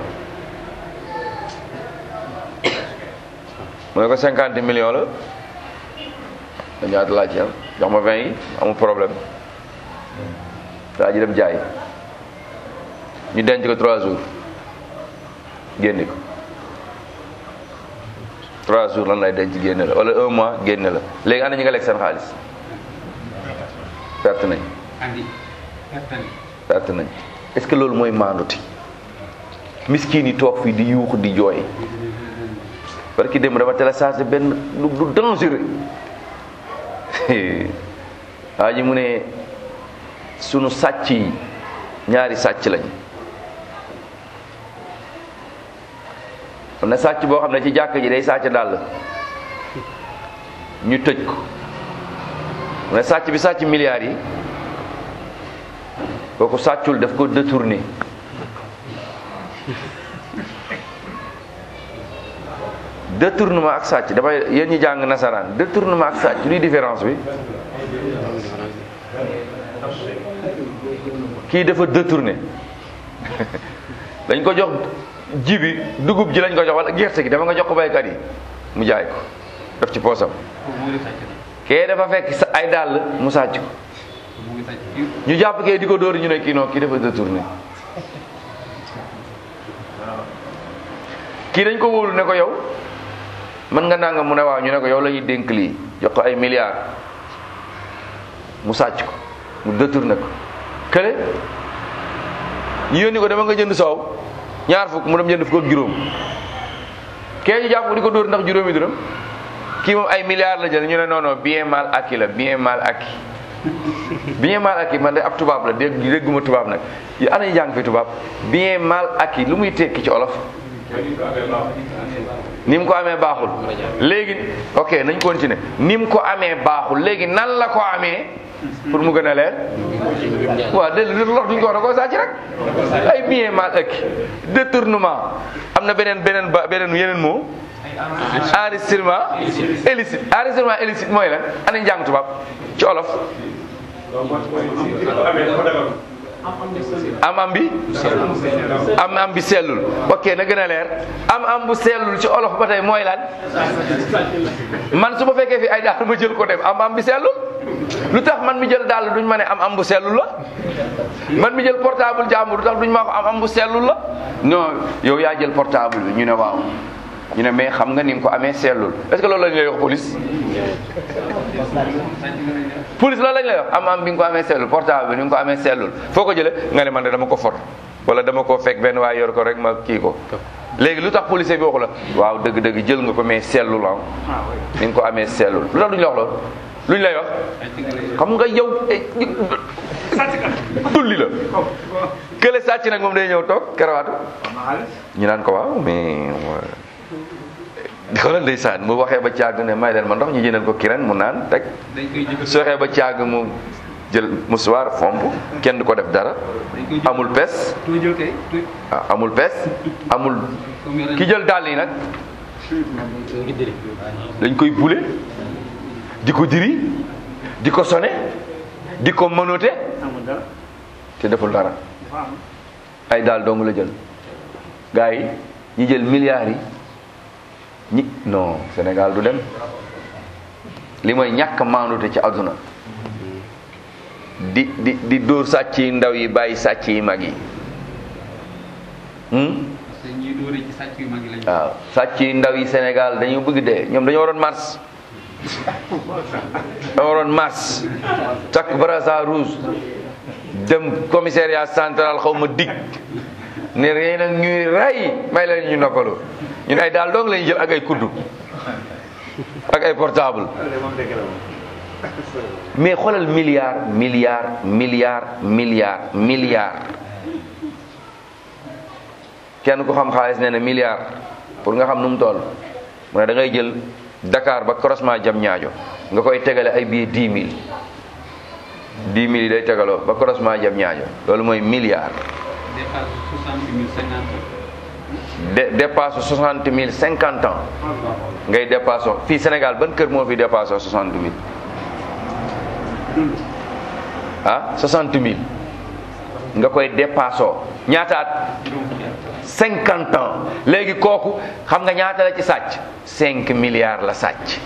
mu ne ko 50 millions la ñaata laa ci am jox ma 20 yi amul problème waa ji dem jaay ñu denc ko 3 jours génne ko 3 jours lan lay denc génne la wala 1 mois génne la léegi ana ñi nga lekk seen xaalis perte nañ perte nañ est-ce que loolu mooy maanduti miskin yi toog fii di yuuxu di jooy parce que démb dama téléchargé benn lu dangereux waa ji mu ne sunu sàcc yi ñaari sàcc lañ am na sàcc boo xam ne ci jàkk ji day sàcc dàll ñu tëj ko mu ne sàcc bi sàcc milliards yi kooku sàccul daf ko détourné détournement ak sàcc dafay yéen ñi jàng nasaraan détournement ak sàcc luy différence bi kii dafa détourné dañ ko jox ji bi dugub ji lañ ko jox wala gerte gi dafa nga jox ko baykat yi mu jaay ko def ci poosam kee dafa fekk sa ay dàll mu sàcc ko ñu jàpp kee di ko dóor ñu ne kii non kii dafa détourné kii dañ ko wóolu ne ko yow mën nga nangam mu ne waaw ñu ne ko yow la ñuy dénk lii jox ko ay milliards mu sàcc ko mu détourné ko kële ñu yónni ko dama nga jënd soow ñaar fukk mu dem jënd fukk ak juróom kee ñu jàpp ko di ko dóor ndax juróomi dërëm kii moom ay milliards la jël ñu ne non non bien mal acquis la bien mal acquis bien mal acquis man de ab tubaab la dégguma tubaab nag yi ana ñu jàng fi tubaab bien mal acquis lu muy tekki ci olof ni mu ko amee baaxul léegi ok nañ continuer ni mu ko amee baaxul léegi nan la ko amee pour mu gën a leer waaw de lox duñ ko wax da koo sàcc rek ay bien mal acquis détournement am na beneen yeneen mot enregistrement illicite enregistrement illicite mooy lan ana njàng tubaab ci olof am bi sellul ok na gën a leer am bu sellul ci olof ba tey mooy lan man su ma fekkee fi ay daal ma jël ko dem am bi sellul lu tax man mi jël daal duñ ma ne am bu sellul la man mi jël portable jàmbur lu tax duñ ma ko am bu sellul la non yow yaa jël portable bi ñu ne waaw ñu ne mais xam nga ni nga ko amee sellul est-ce que loolu lañ lay wax police police loolu lañ lay wax am bi nga ko amee sellul portable bi ni nga ko amee sellul foo ko jëlee nga ne man de dama ko for wala dama ko fekk benn waay yor ko rek ma kii ko léegi lu tax policier bi waxu la waaw dëgg-dëgg jël nga ko mais sellul ah ni nga ko amee sellul lu tax duñ la wax loolu luñ lay wax xam nga yow tulli la kële sàcc nag moom day ñëw toog karawaatu ñu naan ko waaw mais xoolal ndeysaan mu waxee ba càgg ne may leen ma ndox ñu jëndal ko kiren mu naan teg su waxee ba càgg mu jël musuwaar fomp kenn du ko def dara amul pes amul pes amul ki jël dàll yi nag dañ koy bule di ko diri di ko sone di ko mënote te deful dara ay daal dong la jël gars yi ñi jël milliards yi ñi non Sénégal du dem li mooy ñàkk maandute ci àdduna di dóor sàcc yi ndaw yi bàyyi sàcc yi mag yi waaw sàcc yi ndaw yi Sénégal dañu bëgg dee ñoom dañoo waroon mars takk brassard rouge dem commissariat central xaw ma dig ne rey nag ñuy rey may leen ñu noppalu ñun ay daal doong lañu jël ak ay kuddu ak ay portable mais xoolal milliard kenn ku xam xaalis nee na milliard pour nga xam nu mu toll mu ne da ngay jël Dakar ba croisement Diamniadio nga koy tegale ay billets 10 000 yi day tegaloo ba croisement Diamniadio loolu mooy milliard. dépasse 60 000 50 ans ngay dépassé fii Sénégal ban kër moo fi dépassé 60 000 ah 60 000 nga koy dépassé ñaata at 50 ans léegi kooku xam nga ñaata la ci sàcc 5 milliards la sàcc.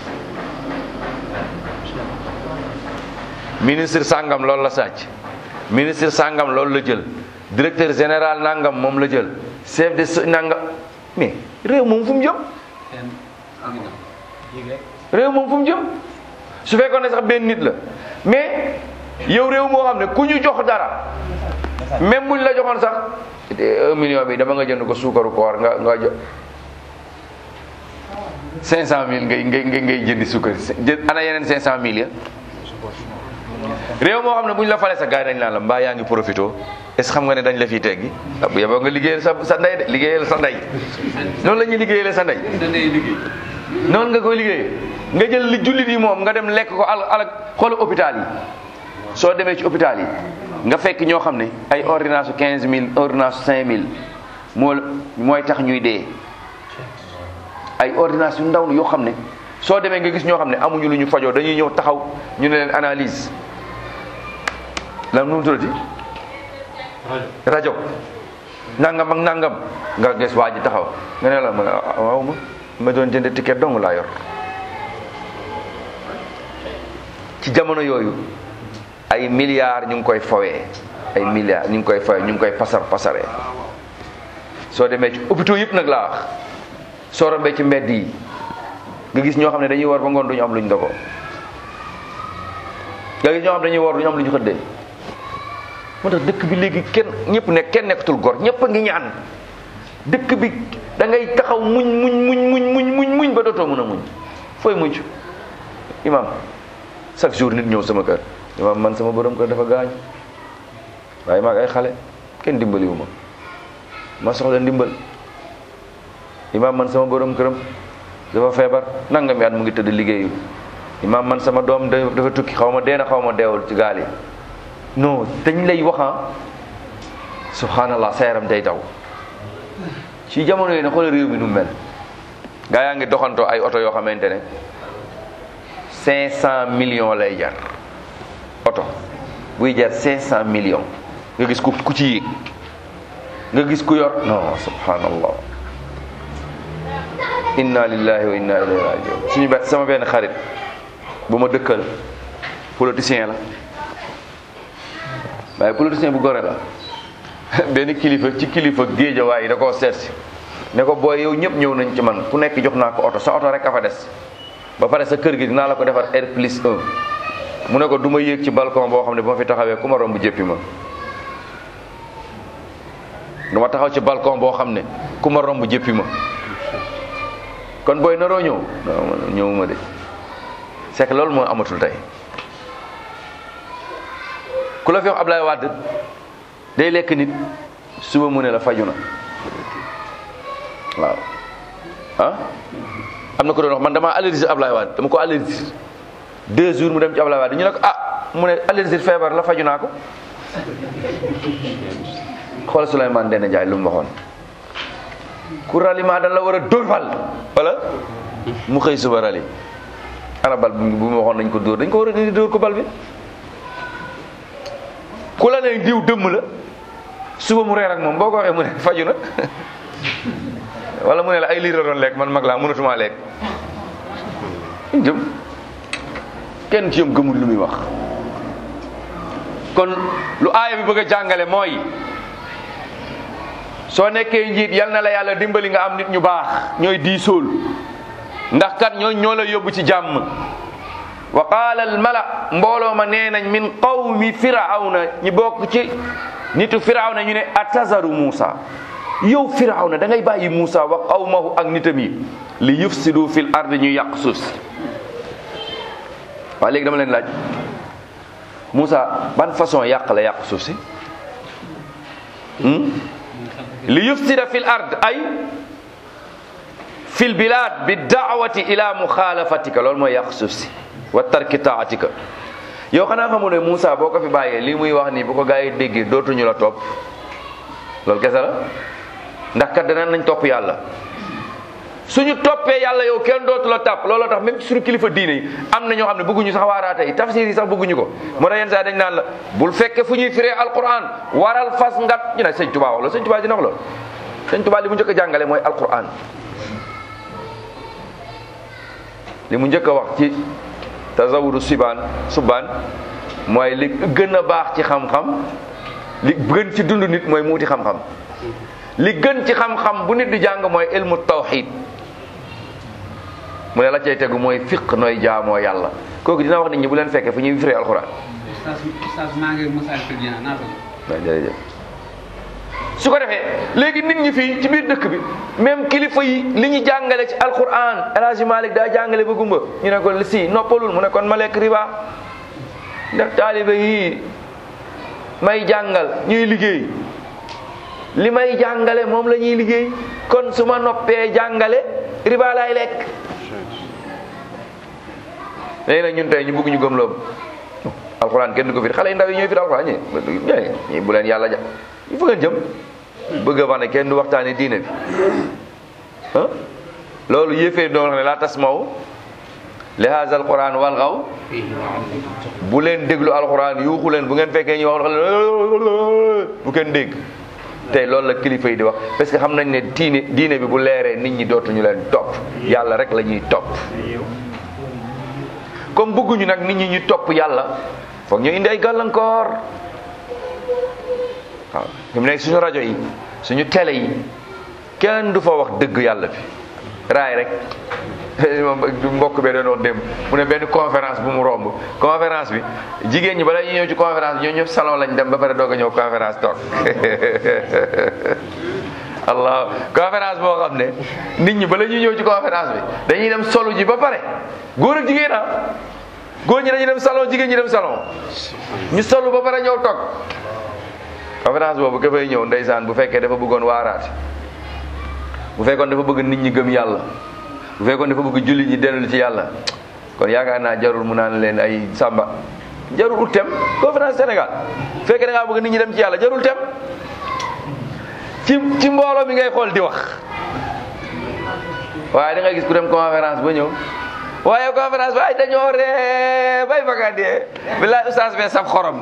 ministre sangam loolu la sàcc ministre sangam loolu la jël directeur général nangam moom la jël chef de nangam mais réew moom fu mu jëm. réew moom fu mu jëm su fekkoon ne sax benn nit la mais yow réew moo xam ne ku ñu jox dara même buñ la joxoon sax 1 million bi dama nga jënd ko suukaru koor nga jox 500 000 ngay jëndi suukar ana yeneen 500 000 ya. réew moo xam ne bu ñu la falee sa gars yi dañ naan la mbaa yaa ngi profito est-ce xam nga ne dañ la fiy teggi bu yeboo nga liggéeyal sa ndey de liggéeyal sa ndey noonu la ñuy liggéeyal sa ndey noonu nga koy liggéey nga jël li jullit yi moom nga dem lekk ko al xoolu hôpital yi soo demee ci hôpital yi nga fekk ñoo xam ne ay ordonnance 15000 ordonnance 5000 mooy tax ñuy dee ay ordonnance yu ndaw yoo xam ne soo demee nga gis ñoo xam ne amuñu lu ñu fajoo dañuy ñëw taxaw ñu ne leen analyse lan nu mu tuddati rajo nangam ak nangam nga gis waa ji taxaw nga ne la waaw ma doon jënd ticket dong laa yor. ci jamono yooyu ay milliards ñu ngi koy fowee ay milliards ñu ngi koy fowee ñu ngi koy pasaree soo demee ci hôpitaux yëpp nag laa wax soo rombee ci mbedd yi nga gis ñoo xam ne dañuy war ba ngoon duñu am luñ dogoo nga gis ñoo xam ne dañuy war duñu am luñu xëddee moo tax dëkk bi léegi kenn nekkatul gor ñëpp a ngi ñaan dëkk bi da ngay taxaw muñ ba dootoo mën a muñ fooy mucc imam chaque jour nit ñëw sama kër imam man sama borom kër dafa gaañu waaye maag ay xale kenn dimbaliwu ma soxla ndimbal imam man sama borom këram dafa feebar nangami at mu ngi tëdd liggéeyu imam man sama doom dafa tukki xaw ma dee na xaw ma deewul ci gaal yi non dañ lay waxa subhanallah sa yaram day daw ci jamono yi ne xoolal réew mi nu mel gaa yaa ngi doxantoo ay oto yoo xamante ne 500 millions lay jar oto buy jar 500 millions nga gis ku ci yéeg nga gis ku yor non subhanallah inna lillahi wa inna ilayhi rajiun sama benn xarit bu ma dëkkal politicien la waaye politicien bu gore la benn kilifa géejawaay yi da koo seetsi ne ko booy yow ñëpp ñëw nañ ci man ku nekk jox naa ko oto sa oto rek a fa des ba pare sa kër gi dinaa la ko defar R+1 mu ne ko du ma yéeg ci balcon boo xam ne bu ma fi taxawee ku ma romb jéppi ma du ma taxaw ci balcon boo xam ne ku ma romb jéppi ma kon booy naroo ñëw non ñëwuma de c'est que loolu moo amatul tey ku la fi wax Ablaye Wade day lekk nit suba mu ne la faju na waaw ah am na ko doon wax man damaa allergie Ablaye Wade dama ko allergie 2 jours mu dem ci Ablaye Wade ñu ne ko ah mu ne allergie feebar la faju naa ko. xoolal Souleymane Ndéné Ndiaye lu mu waxoon ku ralliement dañ la war a dóor bal wala mu xëy suba rali ana bal bu mu waxoon nañ ko dóor dañ ko war a dindi dóor ko bal bi. ku la ne diw dëmm la suba mu reer ak moom boo ko waxee mu ne faju na wala mu ne la ay liir la doon lekk man mag laa mënatuma lekk jëm kenn ci yom gëmul lu muy wax. kon lu aaya bi bëgg a jàngale mooy soo nekkee njiit yal na la yàlla dimbali nga am nit ñu baax ñooy diisool ndax kat ñoo la yóbbu ci jàmm. wa qaala al mala mbooloo ma nee nañ min qawmi firawna ñi bokk ci nitu firawna ñu ne atazaru Muusa yow firawna da ngay bàyyi Muusa wa qawmahu ak nitam yi li yufsidu fil ardi ñu yàq suuf si. waaw léegi dama leen laaj Muusa ban façon yàq la yàq suuf si li yufsida fil ard ay fil bilad bi daawati ila muxaalafatika loolu mooy yàq suuf si wa tarki taatika. yow xanaa xamu ne Moussa boo ko fi bàyyee lii muy wax nii bu ko gaa yi déggee dootuñu la topp loolu kese la ndax kat danañ nañ topp yàlla suñu toppee yàlla yow kenn dootu la tàpp looloo tax même suñu kilifa diine yi am na ñoo xam ne bëgguñu sax waaraate yi tafsir yi sax bëgguñu ko moo tax yenn saa dañ naan la bul fekke fu ñuy firee alquran waral fas ngat ñu ne sëñ Tuubaa wax la sëñ Tuubaa dina wax loolu sëñ Tuubaa li mu njëkk a jàngale mooy alquran li mu njëkk a wax ci tazawudu subaan mooy li gën a baax ci xam-xam li gën ci dund nit mooy muuti xam-xam li gën ci xam-xam bu nit di jàng mooy ilmu tawxid mu ne la cay tegu mooy fiq nooy jaamoo yàlla kooku dina wax nit ñi bu leen fekkee fu ñuy firee alxuraan. Oustaz maa ngi Masaalikul Jinaan naata la. waaw jërëjëf su ko defee léegi nit ñi fii ci biir dëkk bi même kilifa yi li ñu jàngale ci alquran El Hadj Malick daa jàngale ba gumba ñu ne ko si noppalul mu ne kon ma lekk riba ndax taalibe yi may jàngal ñuy liggéey li may jàngale moom la ñuy liggéey kon su ma noppee jàngale riba laay lekk. léegi nag ñun tey ñu bëgg ñu gëm loolu alquran kenn du ko fi xale yu ndaw yi ñooy fi alquran ñi bu leen yàlla ja il faut ngeen jëm bëgg a wax ne kenn du waxtaane diine bi ah loolu yéefee doon wax ne laa tasmaw li haza alquran walgaw bu leen déglu alquran yuuxu leen bu ngeen fekkee ñuy wax bu kenn dégg tey loolu la kilifa yi di wax parce que xam nañ ne diine bi bu leeree nit ñi dootuñu leen topp yàlla rek la ñuy topp comme bëgguñu nag nit ñi ñu topp yàlla foog ñu indi ay gàllankoor waaw fi mu nekk suñu rajo yi suñu télé yi kenn du fa wax dëgg yàlla bi raay rek mbokk bee doon wax démb mu ne benn conférence bu mu romb conférence bi jigéen ñi bala ñuy ñëw ci conférence bi ñoo ñëpp salon lañ dem ba pare doog a ñëw conférence toog allah conférence boo xam ne nit ñi bala ñuy ñëw ci conférence bi dañuy dem solu ji ba pare góor ak jigéen góor ñi dañuy dem salon jigéen ñi dem salon ñu solu ba pare ñëw toog conférence boobu ka fay ñëw ndeysaan bu fekkee dafa bëggoon waaraat bu fekkoon dafa bëgg nit ñi gëm yàlla bu fekkoon dafa bëgg jullit ñi dellu ci yàlla kon yaakaar naa jarul mu naan leen ay sàmba jarul ut tem conférence Sénégal bu fekkee da ngaa bëgg nit ñi dem ci yàlla jarul tem ci mbooloo mi ngay xool di wax waaye da ngay gis ku dem conférence ba ñëw waaye conférence ba ay dañoo ree bay bagandee billaay oustaz bee saf xorom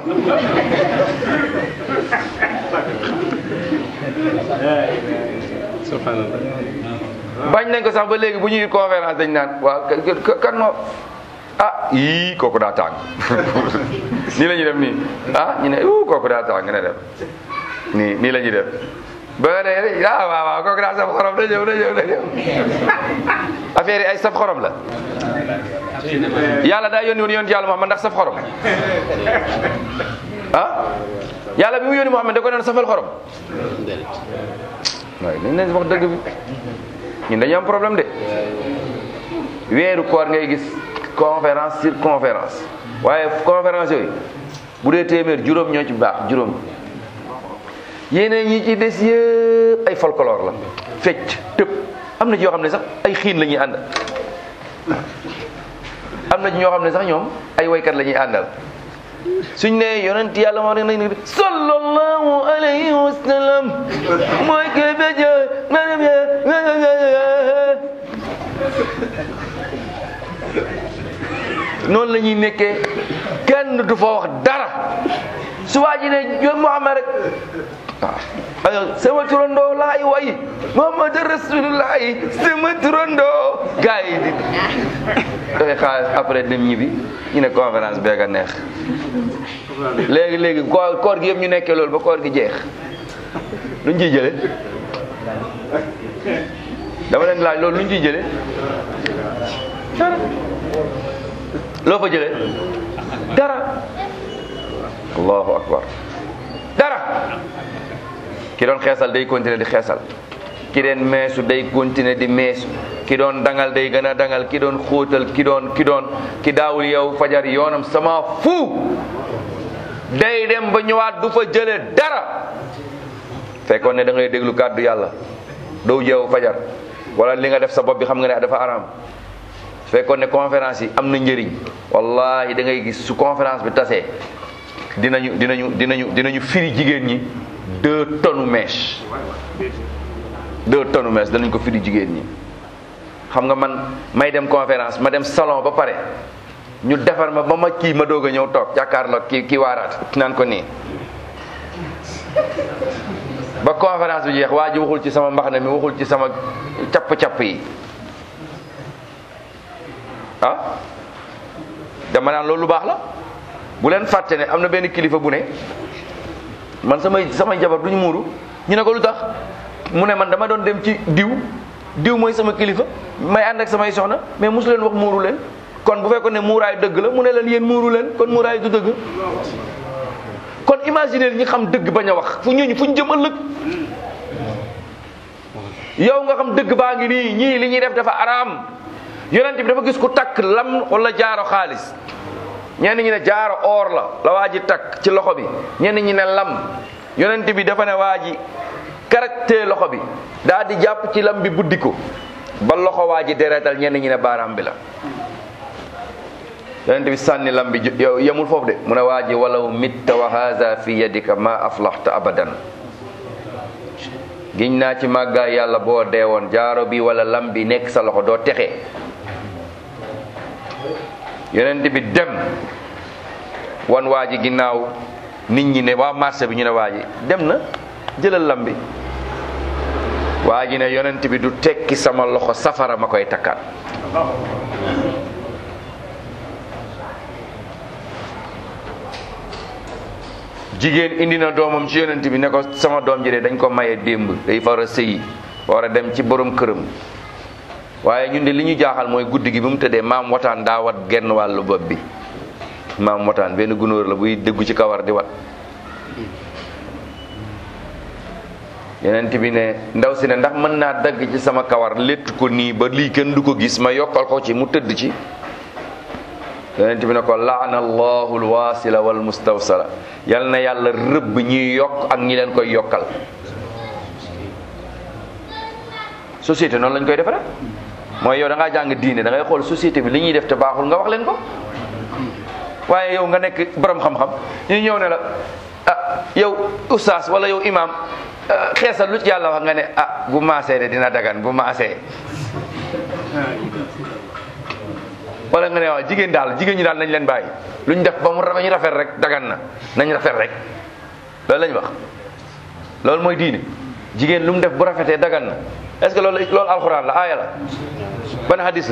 subhanallah bañ nañ ko sax ba léegi bu ñuy conférence dañ naan waaw kan moo yii kooku daa tàng nii la ñuy def nii ñu ne kooku daa tàng ne def nii la ñuy def ba nga ne waaw kooku daa saf xorom da ñëw affaire yi ay saf xorom la yàlla daa yónni woon yàlla Muhammad ndax saf xorom yàlla bi mu yónni Muhammad da ko doon safal xorom waaye nañ leen wax dëgg bi ñun dañu am problème de weeru koor ngay gis conférence sur conférence waaye conférence yooyu bu dee téeméer juróom ñoo ci baax juróom yeneen ñi ci des yëpp ay folklore la fecc tëb am na ci yoo xam ne sax ay xiin la ñuy ànd am na ci ñoo xam ne sax ñoom ay waykat la ñuy àndal suñ ne yonent yàlla moo nañ sallallahu alayhi wa sallam mooy ke beje noonu la ñuy nekkee kenn du fa wax dara su waa ji ne yoon Muhammad rek waaw sama turandoo laay way Muhammad rasulullahi sama turandoo gars yi di dafay xaalis après dem ñibbi ñu ne conférence beeg a neex léegi koor gi yëpp ñu nekkee loolu ba koor gi jeex luñ ciy jële dama leen laaj loolu luñ ciy jële dara loo fa jële dara allahu akbar dara ki doon xeesal day continuer di xeesal ki doon meesu day continuer di meesu ki doon dangal day gën a dangal ki doon xóotal ki daawul yow fajar yoonam sama fu day dem ba ñëwaat du fa jële dara fekkoon ne da ngay déglu kàddu yàlla doo yeewu fajar wala li nga def sa bopp bi xam nga ne dafa araam fekkoon ne conférence yi am na njëriñ wallahi da ngay gis su conférence bi tasee dinañu firi jigéen ñi 2 tonnes mèche 2 tonnes mèche danañ ko firi jigéen ñi. xam nga man may dem conférence ma dem salon ba pare ñu defar ma ba ma kii ma doog a ñëw toog jàkkaarloo kii waaraat naan ko nii ba conférence bi jeex waa ji waxul ci sama mbaxana mi waxul ci sama capp-capp yi dama naan loolu lu baax la bu leen fàtte ne am na benn kilifa bu ne man samay jabar duñu muuru ñu ne ko lu tax mu ne man dama doon dem ci diw mooy sama kilifa may ànd ak samay soxna mais mosu leen wax muuru leen kon bu fekkoon ne muuraay dëgg la mu ne leen yéen muuru leen kon muuraay du dëgg kon imaginer ñi xam dëgg bañ a wax fu ñu jëm ëllëg yow nga xam dëgg baa ngi nii ñii li ñuy def dafa araam yonent bi dafa gis ku takk lam wala jaaro xaalis ñenn ñi ne jaaro or la waa ji takk ci loxo bi ñenn ñi ne lam yonent bi dafa ne waa ji caractère loxo bi daal di jàpp ci lam bi buddi ko ba loxo waa ji deretal ñenn ñi ne baaraam bi la yonent bi sànni lam bi yow yemul foofu de mu ne waa ji walaw mitta wa haza fi yadika ma aflaxta abadan giñ naa ci màggaay yàlla boo deewoon jaaro bi wala lam bi nekk sa loxo doo texe yonent bi dem wan waa ji ginnaaw nit ñi ne waa marché bi ñu ne waa ji dem na jëlal lam bi waa ji ne yonent bi du tekki sama loxo safara ma koy takkaat jigéen indi na doomam ci yonent bi ne ko sama doom ji de dañ ko maye démb day far a sëyi war a dem ci borom këram waaye ñun de li ñu jaaxal mooy guddi gi bi mu tëddee maam wataan daa wat genn wàllu bopp bi maam wataan benn gunóor la buy déggu ci kawar di wat yonent bi ne ndaw si ne ndax mën naa dagg ci sama kawar létt ko nii ba lii kenn du ko gis ma yokkal ko ci mu tëdd ci yonent bi ne ko laana allahu alwasila wal mustawsala yal na yàlla rëbb ñiy yokk ak ñi leen koy yokkal société noonu lañ koy defe rek mooy yow da ngaa jàng diine da ngay xool société bi li ñuy def te baaxul nga wax leen ko waaye yow nga nekk borom xam-xam ñu ñëw ne la yow oustaz wala yow imam xeesal lu ci yàlla wax nga ne bu maasee de dina dagan bu maasee wala nga ne waaw jigéen ñi daal nañ leen bàyyi lu ñu def ba ñu rafet rek dagan na nañ rafet rek loolu lañ wax loolu mooy diine jigéen lu mu def bu rafetee dagan na est-ce que loolu alxuraan la aaya la ban hadis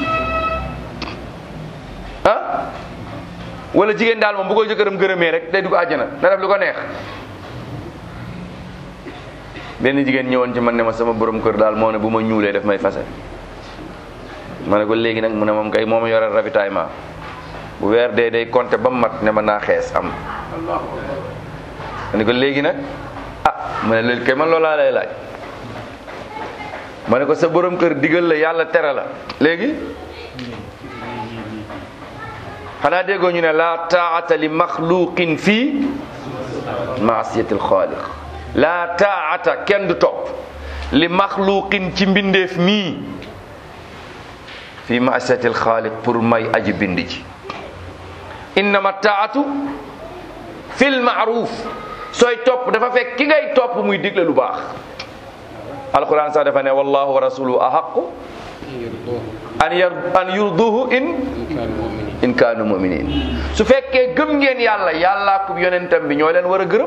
la wala jigéen daal moom bu ko jëkkëram gërëmee rek day dugg àjjana na def lu ko neex benn jigéen ñëwoon ci man ne ma sama borom kër daal moo ne bu ma ñuulee daf may fase ma ne ko léegi nag mu ne moom kay moo ma yore ravitaillement bu weer dee day compter ba mu mat ne ma naa xees am ma ne ko léegi nag ma ne léegi kay man loolaa lay laaj ma ne ko sa borom kër digal la yàlla tere la léegi xanaa déggoo ñu ne la taata li maxluqin fii maasiyatil xaaliq la taata kenn du topp li maxluqin ci mbindeef mii fii maasiyatil xaaliq pour may aji bind ji innama taatu fil ma'ruf sooy topp dafa fekk ki ngay topp muy digle lu baax. alquran sax dafa ne wallahu wa rasuluhu ahaqqu an yurduhu in kaanu mu'minin. su fekkee gëm ngeen yàlla yàllaa ko yonentam bi ñoo leen war a gërëm.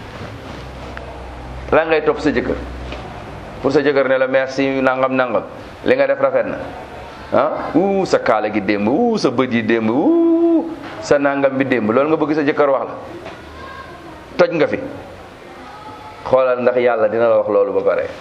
la ngay topp sa jëkkër pour sa jëkkër ne la merci nangam nangam li nga def rafet na sa kaala gi démb sa bët yi démb sa nangam bi démb loolu nga bëgg sa jëkkër wax la toj nga fi. xoolal ndax yàlla dina la wax loolu ba pare.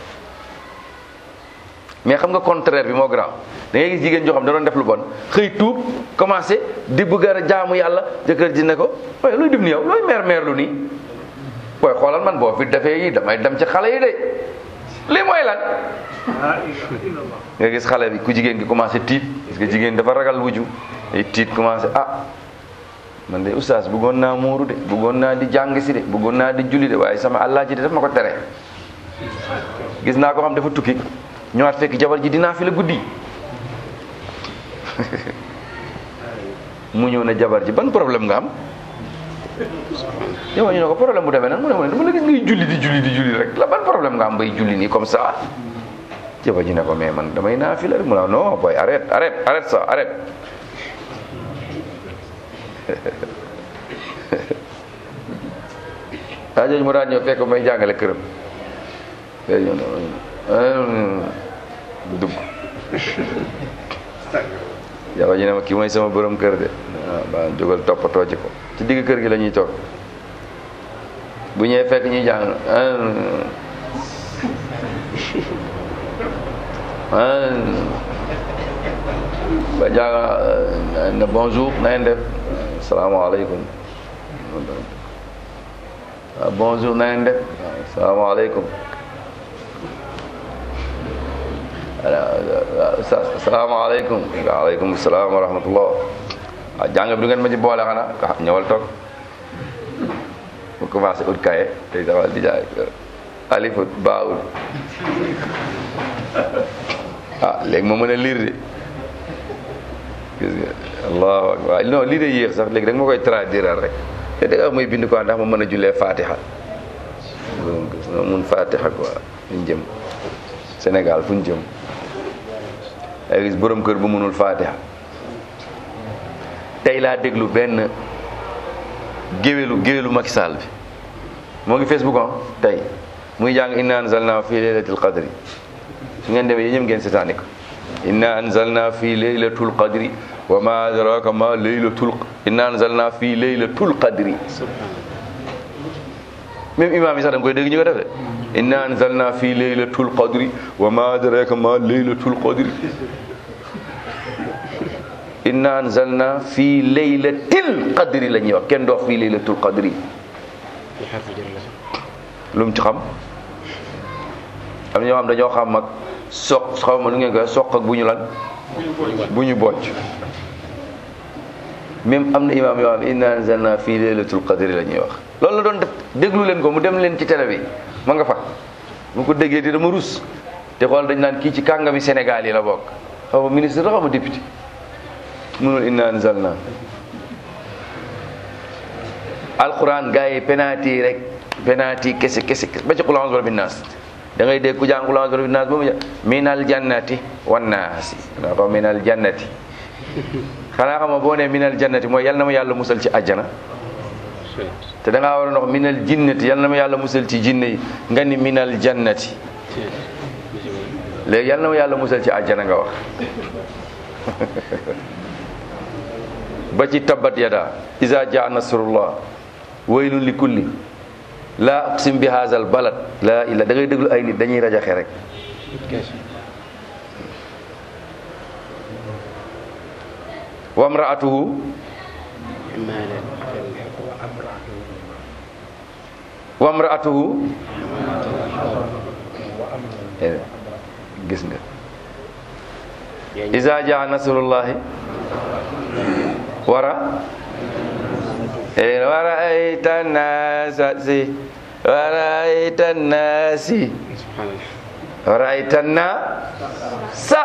mais xam nga contraire bi moo grave da ngay gis jigéen joo xam da doon def lu bon xëy tuub commencé di bëgg a jaamu yàlla jëkkër ji ne ko waaye looy def ni yow looy meer lu nii waaye xoolal man boo fi defee yi damay dem ci xale yi de lii mooy lan. nga gis xale bi ku jigéen gi commencé tiit parce que jigéen dafa ragal wuju ay tiit commencé man de oustaz bëggoon naa muuru de bëggoon naa di jàng si de bëggoon naa di julli de waaye sama allah ji de daf ma ko tere. gis naa ko xam dafa tukki ñëwaat fekk jabar ji dinaa fi la guddi mu ñëw na jabar ji ban problème nga am. yow ñu ne ko problème bu demee nag mu ne dama la gis ngay julli di julli rek la ban problème nga am bay julli nii comme ça. jabar ji ne ko mais man damay naa fi la rek mu ne non boy arrête ça arrête. jooju mu daan ñëw fekk may jàngale këram dugg jabar ji ne ma kii mooy sama borom kër de ba jógal toppatoo ci ko ci digg kër gi la ñuy toog bu ñëwee fekk ñuy jàng ba jàng na bonjour na ngeen def salaamaaleykum bonjour na ngeen def salaamaaleykum asalaamaaleykum waaleykum salaam wa rahmatullah jàng bi du ngeen ma ci boole xanaa ñëwal toog mu commencé ut kaye tey dawal di jaay alifut baawul léegi ma mën a lire de gis nga allahu akbar non lii de yéex sax léegi da nga ma koy traduire rek te danga may bind quoi ndax ma mën a jullee fatiha ma mun fatiha quoi fuñ jëm Sénégal fuñ jëm ay gis borom kër bu mënul fatiha. tey laa déglu benn géwélu Macky Sall bi moo ngi Facebook tey muy jàng inna anzalna fi laylatil qadri su ngeen demee yéen ñëpp ngeen seetaani ko inna anzalna fi laylatul qadri wa ma adraka ma laylatul inna anzalna fi laylatul qadri même imam yi sax da nga koy dégg ñu ko def de inna anzalna fi laylatul qadri wa ma adraka ma laylatul qadri inna anzalna fi laylatil qadri la ñuy wax kenn doo fi laylatul qadri lu mu ci xam am ñoo xam dañoo xam ak soq xaw ma nu ngeen koy soq ak bu ñu lan bu ñu bocc même am na imaam yoo xam inna anzalna fi laylatul qadri la ñuy wax loolu la doon def déglu leen ko mu dem leen ci télé bi ma nga fa mu ko déggee di dama rus te xool dañ naan kii ci kàngami Sénégal yi la bokk xaw ma ministre la xaw ma député mënul inna anzalna alquran gars yi penalty rek penalty kese ba ci qul a'udhu bi rabbin nas da ngay dégg ku jàng qul a'udhu bi rabbin nas ba mu minal jannati wan naasi da ko minal jannati xanaa xam nga boo nee minal jannati mooy yal na ma yàlla musal ci àjjana te da ngaa war a ndox minal jinnati yal na ma yàlla musal ci jinne yi nga ni minal jannati léegi yal na ma yàlla musal ci àjjana nga wax ba ci tabbat yada iza jaa nasrullah waylun li kulli laa uqsim bi haazal balad laa illa da ngay déglu ay nit dañuy rajaxe rek wamraatuhu gis nga iza jaa nasrullahi wara ayta naasi wara ayta naasi wara ayta naasa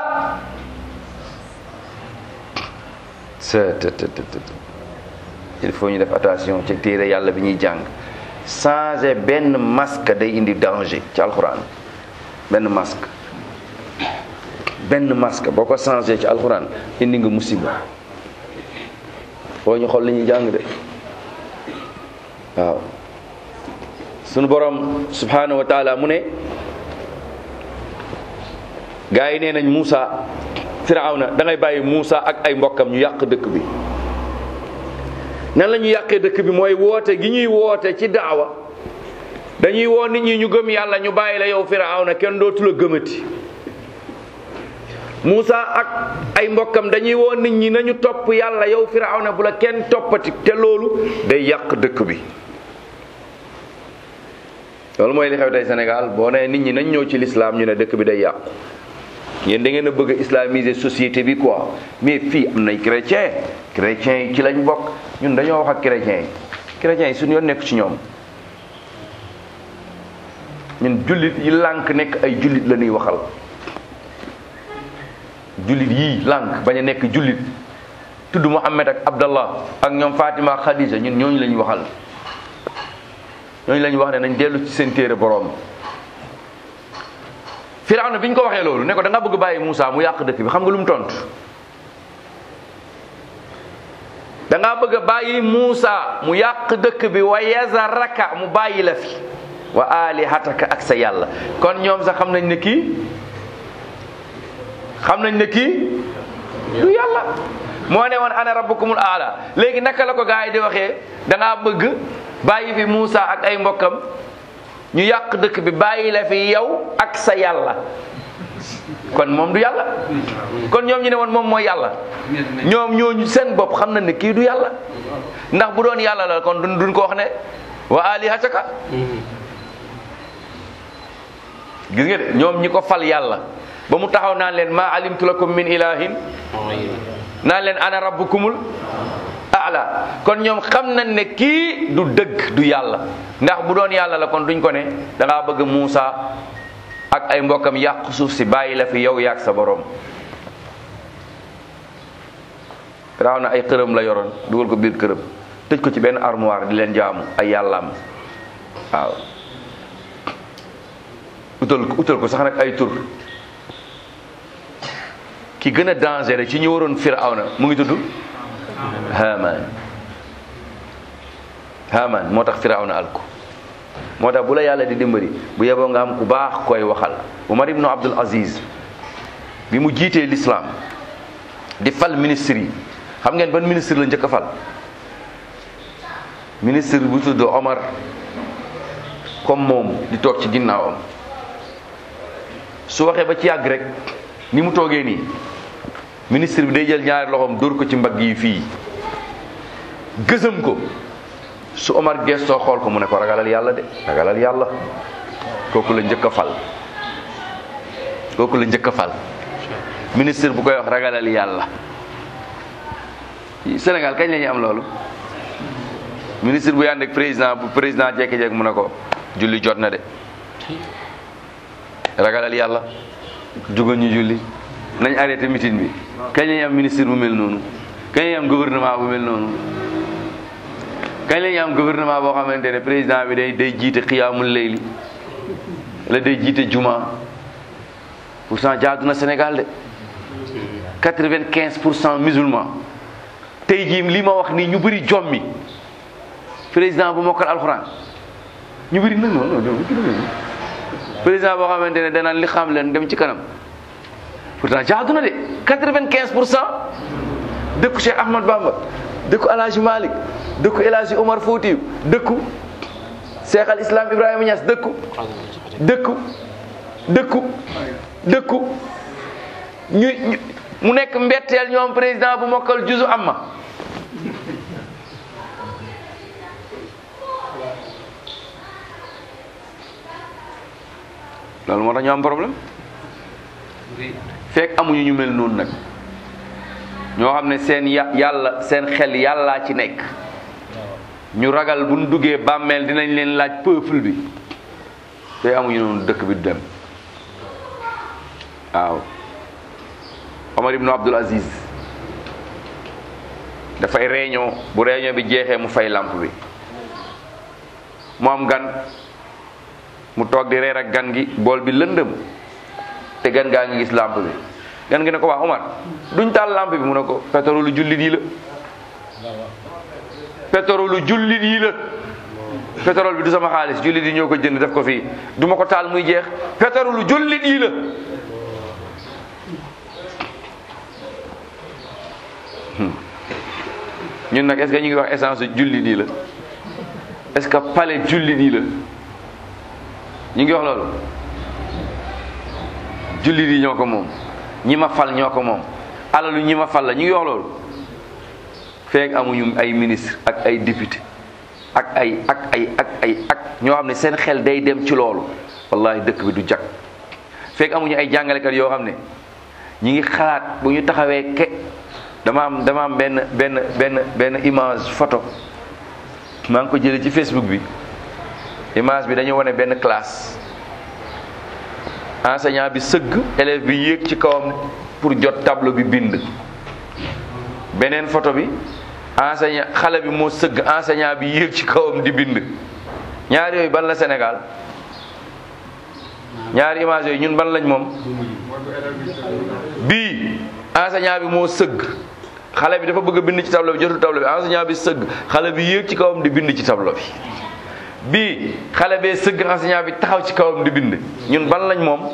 il faut ñu def attention ci téere yàlla bi ñuy jàng. changer benn masque day indi danger ci alxuraan. benn masque boo ko changé ci alxuraan indi nga musiba. foo ñu xool li ñuy jàng de waaw. sunu borom subhanahu wa taala mu ne gaa yi nee nañ Muusa Firawna da ngay bàyyi Muusa ak ay mbokkam ñu yàq dëkk bi. nan la ñu yàqee dëkk bi mooy woote gi ñuy woote ci daawa dañuy woo nit ñi ñu gëm yàlla ñu bàyyi la yow Firawna kenn dootu la gëmati. Muusa ak ay mbokkam dañuy woo nit ñi nañu topp yàlla yow Firawna bu la kenn toppati te loolu day yàq dëkk bi. loolu mooy li xew tey Sénégal boo nee nit ñi nañ ñëw ci l'islam ñu ne dëkk bi day yàqu. yéen da ngeen a bëgg a islamiser société bi quoi mais fii am nay chrétien yi ci lañ bokk ñun dañoo wax ak chrétiens yi suñu yoon nekk ci ñoom. ñun jullit yi lànk nekk ay jullit la ñuy waxal. jullit yii lànk bañ a nekk jullit tudd Muhammad ak Abdallah ak ñoom Fatima ak Khadija ñun ñooñu lañ waxal. ñooñu lañ wax ne nañ dellu ci seen téere borom. Firawna bi ñu ko waxee loolu ne ko da nga bëgg bàyyi Muusa mu yàq dëkk bi xam nga lu mu tontu. da nga bëgg a bàyyi Muusa mu yàq dëkk bi wa yazaraka mu bàyyi la fi wa alihataka ak sa yàlla kon ñoom sax xam nañ ne kii du yàlla moo ne woon ana rabbukumul aala léegi naka la ko gaa yi di waxee da ngaa bëgg bàyyi fi Muusa ak ay mbokkam ñu yàq dëkk bi bàyyi la fi yow ak sa yàlla kon moom du yàlla kon ñoom ñu ne woon moom mooy yàlla ñoom ñooñu seen bopp xam na ne kii du yàlla ndax bu doon yàlla la kon duñ ko wax ne wa alihataka gis nga de ñoom ñi ko fal yàlla ba mu taxaw naan leen ma alimtu lakum min ilahin naan leen ana rabbukumul ala kon ñoom xam nañ ne kii du dëgg du yàlla ndax bu doon yàlla la kon duñ ko ne da ngaa bëgg Muusa ak ay mbokkam yàq suuf si bàyyi la fi yow yaak sa borom. raaw na ay xërëm la yoroon dugal ko biir këram tëj ko ci benn armoire di leen jaamu ay yàllaam waaw utal ko sax nag ay tur ki gën a dangereux ci ñu waroon Firawna mu ngi tudd Haamaan moo tax Firawna alko moo tax bu la yàlla di dimbali bu yeboo nga am ku baax koy waxal. Umar ibnu Abdul Aziz bi mu jiitee l'islam di fal ministre yi xam ngeen ban ministre la njëkk a fal ministre bu tudd Omar comme moom di toog ci ginnaawam su waxee ba ci yàgg rek ni mu toogee nii ministre bi day jël ñaari loxoom dóor ko ci mbagg yi fii gësam ko su Omar gestoo xool ko mu ne ko ragalal yàlla de ragalal yàlla kooku la njëkk a fal ministre bu koy wax ragalal yàlla. Sénégal kañ la ñuy am loolu ministre bu yànd ak président bu président jékki-jékki mu ne ko julli jot na de ragalal yàlla jugal ñu julli nañ arrêté meeting bi. kañ la ñuy am ministre bu mel noonu kañ la ñuy am gouvernement bu mel noonu kañ la ñuy am gouvernement boo xamante ne président bi day jiite xiyaamul layli la day jiite juma pourtant jaadu na Sénégal de 95% musulman tey jii li ma wax nii ñu bëri jommi président bu mokkal alxuraan ñu bëri nag président boo xamante ne danaan li xam leen dem ci kanam pourtant jaadu na de 95% dëkku Cheikh Ahmad Bamba dëkku El Hadj Malick dëkku El Hadj Omar Foutiou dëkku Cheikh al Islam Ibrahima Niass dëkku ñu mu nekk mbetteel ñoom président bu mokkal juzu amma loolu moo tax ñu am problème fekk amuñu ñu mel noonu nag ñoo xam ne seen yàlla seen xel yàllaa ci nekk ñu ragal bu ñu duggee bàmmeel dinañ leen laaj peuple bi te amuñu noonu dëkk bi du dem waaw Omar ibnu Abdul Aziz dafay réunion bu réunion bi jeexee mu fay lampe bi mu am gan mu toog di reer ak gan gi bool bi lëndëm te gan gaa ngi gis lampe bi gan gi ne ko waa Omar duñ taal lampe bi mu ne ko pétrole jullit yi la pétrole jullit yi la pétrole bi du sama xaalis jullit yi ñoo ko jënd def ko fii du ma ko taal muy jeex pétrole jullit yi la ñun nag est-ce que ñu ngi wax essence jullit yi la est-ce que palais jullit yi la ñu ngi wax loolu jullit yi ñoo ko moom ñi ma fal ñoo ko moom alalu ñi ma fal la ñu ngi wax loolu feek amuñu ay ministre ak ay député ak ay ñoo xam ne seen xel day dem ci loolu wallahi dëkk bi du jag feek amuñu ay jàngalekat yoo xam ne ñi ngi xalaat bu ñu taxawee dama am benn image photo maa ngi ko jëlee ci Facebook bi image bi dañu wane benn classe enseignant bi sëgg élève bi yéeg ci kawam pour jot tableau bi bind beneen photo bi enseignant xale bi moo sëgg enseignant bi yéeg ci kawam di bind ñaari yooyu ban la Sénégal ñaari image yooyu ñun ban lañ moom bii enseignant bi moo sëgg xale bi dafa bëgg a bind ci tableau bi jotul tableau bi enseignant bi sëgg xale bi yéeg ci kawam di bind ci tableau bi bii xale bee sëgg enseignant bi taxaw ci kawam di bind ñun ban lañ moom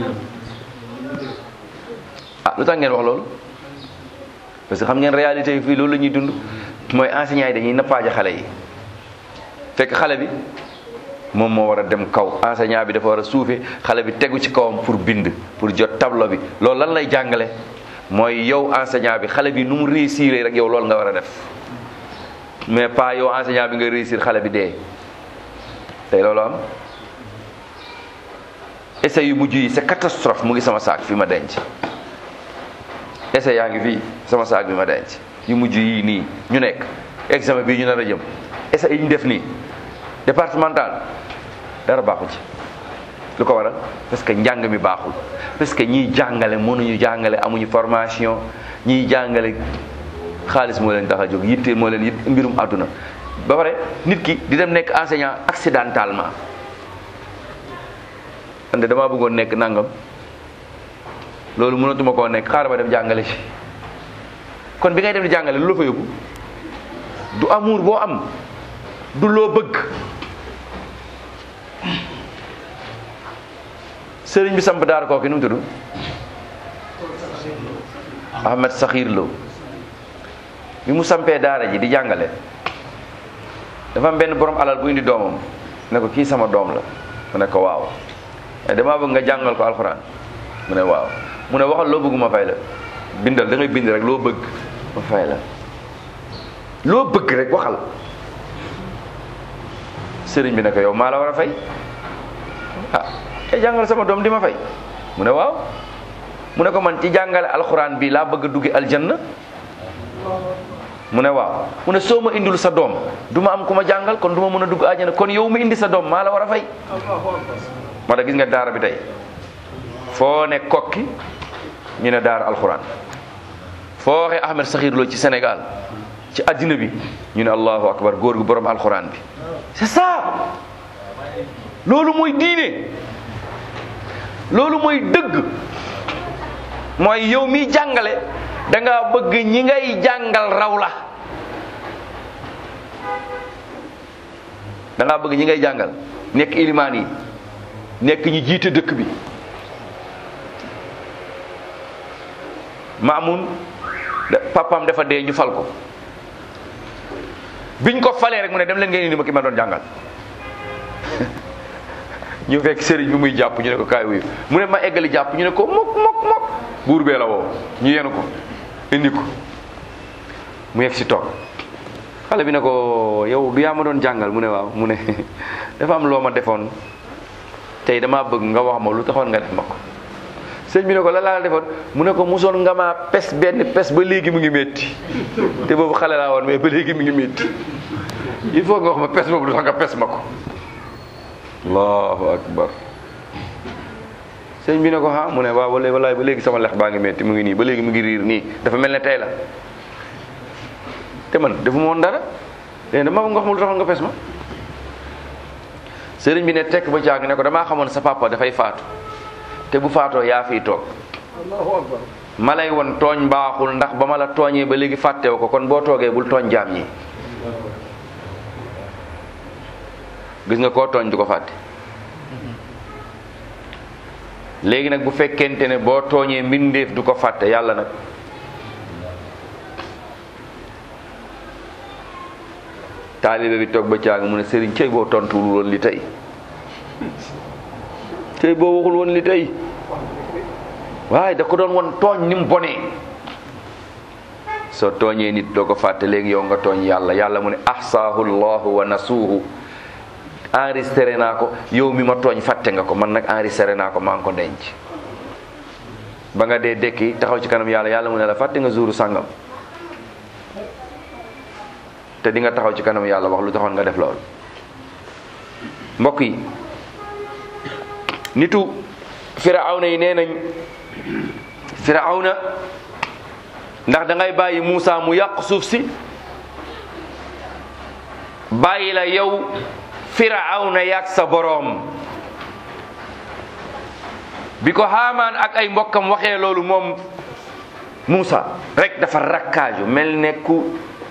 ah lu tax ngeen wax loolu parce que xam ngeen réalité yi fii loolu la ñuy dund mooy enseignant yi dañuy nappaaje xale yi fekk xale bi moom moo war a dem kaw enseignant bi dafa war a suufe xale bi tegu ci kawam pour bind pour jot tableau bi loolu lan lay jàngale mooy yow enseignant bi xale bi nu mu réussir rek yow loolu nga war a def mais pas yow enseignant bi nga réussir xale bi dee tey loolu am essai yu mujj yi c'est catastrophe mu ngi sama saak fi ma denc essai yaa ngi fii sama saak bi ma denc yu mujj yi nii ñu nekk examen bii ñu nar a jëm essai yi ñu def nii départemental dara baaxu ci lu ko waral parce que njàng mi baaxul parce que ñiy jàngale mënuñu jàngale amuñu formation ñiy jàngale xaalis moo leen tax a jóg yitte moo leen yitt mbirum àdduna ba pare nit ki di dem nekk enseignant accidentellement ande damaa bëggoon nekk nangam loolu mënatuma koo nekk xaaral ma dem jàngale ci kon bi ngay dem di jàngale lu la fa yóbbu du amour boo am du loo bëgg sëriñ bi samp daara kooki nu mu tudd Ahmed Sakhir Lo bi mu sampee daara ji di jàngale dafa am benn borom alal bu indi doomam ne ko kii sama doom la mu ne ko waaw damaa bëgg nga jàngal ko alxuraan mu ne waaw mu ne waxal loo bëgg ma fay la bindal da ngay bind rek loo bëgg ma fay la loo bëgg rek waxal sëriñ bi ne ko yow maa la war a fay ah te jàngal sama doom di ma fay mu ne waaw mu ne ko man ci jàngale alxuraan bi laa bëgg a duggi aljanna mu ne waaw mu ne soo ma indul sa doom du ma am ku ma jàngal kon du ma mën a dugg aljanna kon yow mi indi sa doom maa la war a fay moo tax gis nga daara bi tey foo ne kokki ñu ne daara alxuraan foo waxee Ahmed Sakhir Lo ci Sénégal ci addina bi ñu ne allahu akbar góor gu borom alxuraan bi c'est ça loolu mooy diine loolu mooy dëgg mooy yow miy jàngale da nga bëgg ñi ngay jàngal raw la da nga bëgg ñi ngay jàngal nekk ilimaan yi nekk ñi jiite dëkk bi Maamun papaam dafa dee ñu fal ko biñ ko falee rek mu ne dem leen ngeen indi ma ki ma doon jàngal ñu fekk sëriñ bi muy jàpp ñu ne ko kaay wuyu mu ne ma eggali jàpp ñu ne ko mok buur bee la woo ñu yenu ko indi ko mu yegg si toog xale bi ne ko yow du yaa ma doon jàngal mu ne waaw mu ne dafa am loo ma defoon tey damaa bëgg nga wax ma lu taxoon nga def ma ko sëñ bi ne ko la laa defoon mu ne ko musoon nga maa pes benn pes ba léegi mu ngi métti te boobu xale laa woon mais ba léegi mu ngi métti il faut nga wax ma pes boobu lu tax nga pes ma ko allahu akbar sëñ bi ne ko ah mu ne waaw walaay ba léegi sama lex baa ngi métti mu ngi nii ba léegi mu ngi riir nii dafa mel ne tey la te man defu ma woon dara léegi dama nga xam lu taxoon nga pes ma. sëriñ bi ne tekk ba caag ne ko damaa xamoon sa papa dafay faatu te bu faatoo yaa fiy toog ma lay won tooñ baaxul ndax ba ma la tooñee ba léegi fàttewu ko kon boo toogee bul tooñ jaam ñi. gis nga koo tooñ du ko fàtte. léegi nag bu fekkente ne boo tooñee mbindeef du ko fàtte yàlla nag taalibe bi toog ba caag mu ne sëriñ cëy boo tontuwul woon li tey cëy boo waxul woon li tey waaye da ko doon won tooñ ni mu bonee. soo tooñee nit doo ko fàtte léegi yow nga tooñ yàlla yàlla mu ne ahsaahu llahu wa nasuuhu enregistré naa ko yow mi ma tooñ fàtte nga ko man nag enregistré naa ko maa ngi ko denc. ba nga dee dekki taxaw ci kanam yàlla yàlla mu ne la fàtte nga zuuru sàngam te di nga taxaw ci kanam yàlla wax lu taxoon nga def loolu. mbokk yi nitu firawna yi nee nañ firawna ndax da ngay bàyyi Muusa mu yàq suuf si bàyyi la yow firawna yàq sa boroom. bi ko Haamaan ak ay mbokkam waxee loolu moom Muusa rek dafa rakkaaju mel ne ku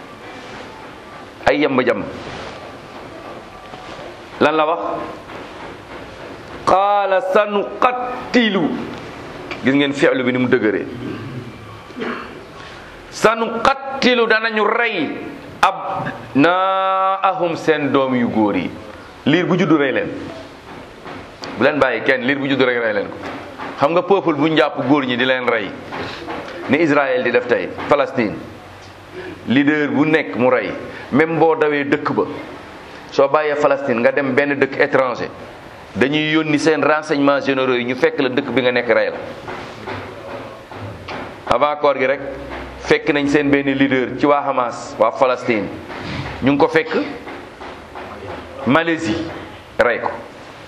ay yamba jam lan la wax qaala sanuqattilu gis ngeen fi'lu bi ni mu dëgëree sanuqattilu danañu rey abnaahum seen doom yu góor yi. liir bu juddu rey leen bu leen bàyyi kenn liir bu juddu rek rey leen ko. xam nga peuple bu ñu jàpp góor ñi di leen rey ni Israël di def tey Palestine leader bu nekk mu rey même boo dawee dëkk ba soo bàyyee Palestine nga dem benn dëkk étranger dañuy yónni seen renseignements généraux yi ñu fekk la dëkk bi nga nekk rey la. avant koor gi rek fekk nañ seen benn leader ci waa Hamas waa Palestine ñu ngi ko fekk Malaisie rey ko.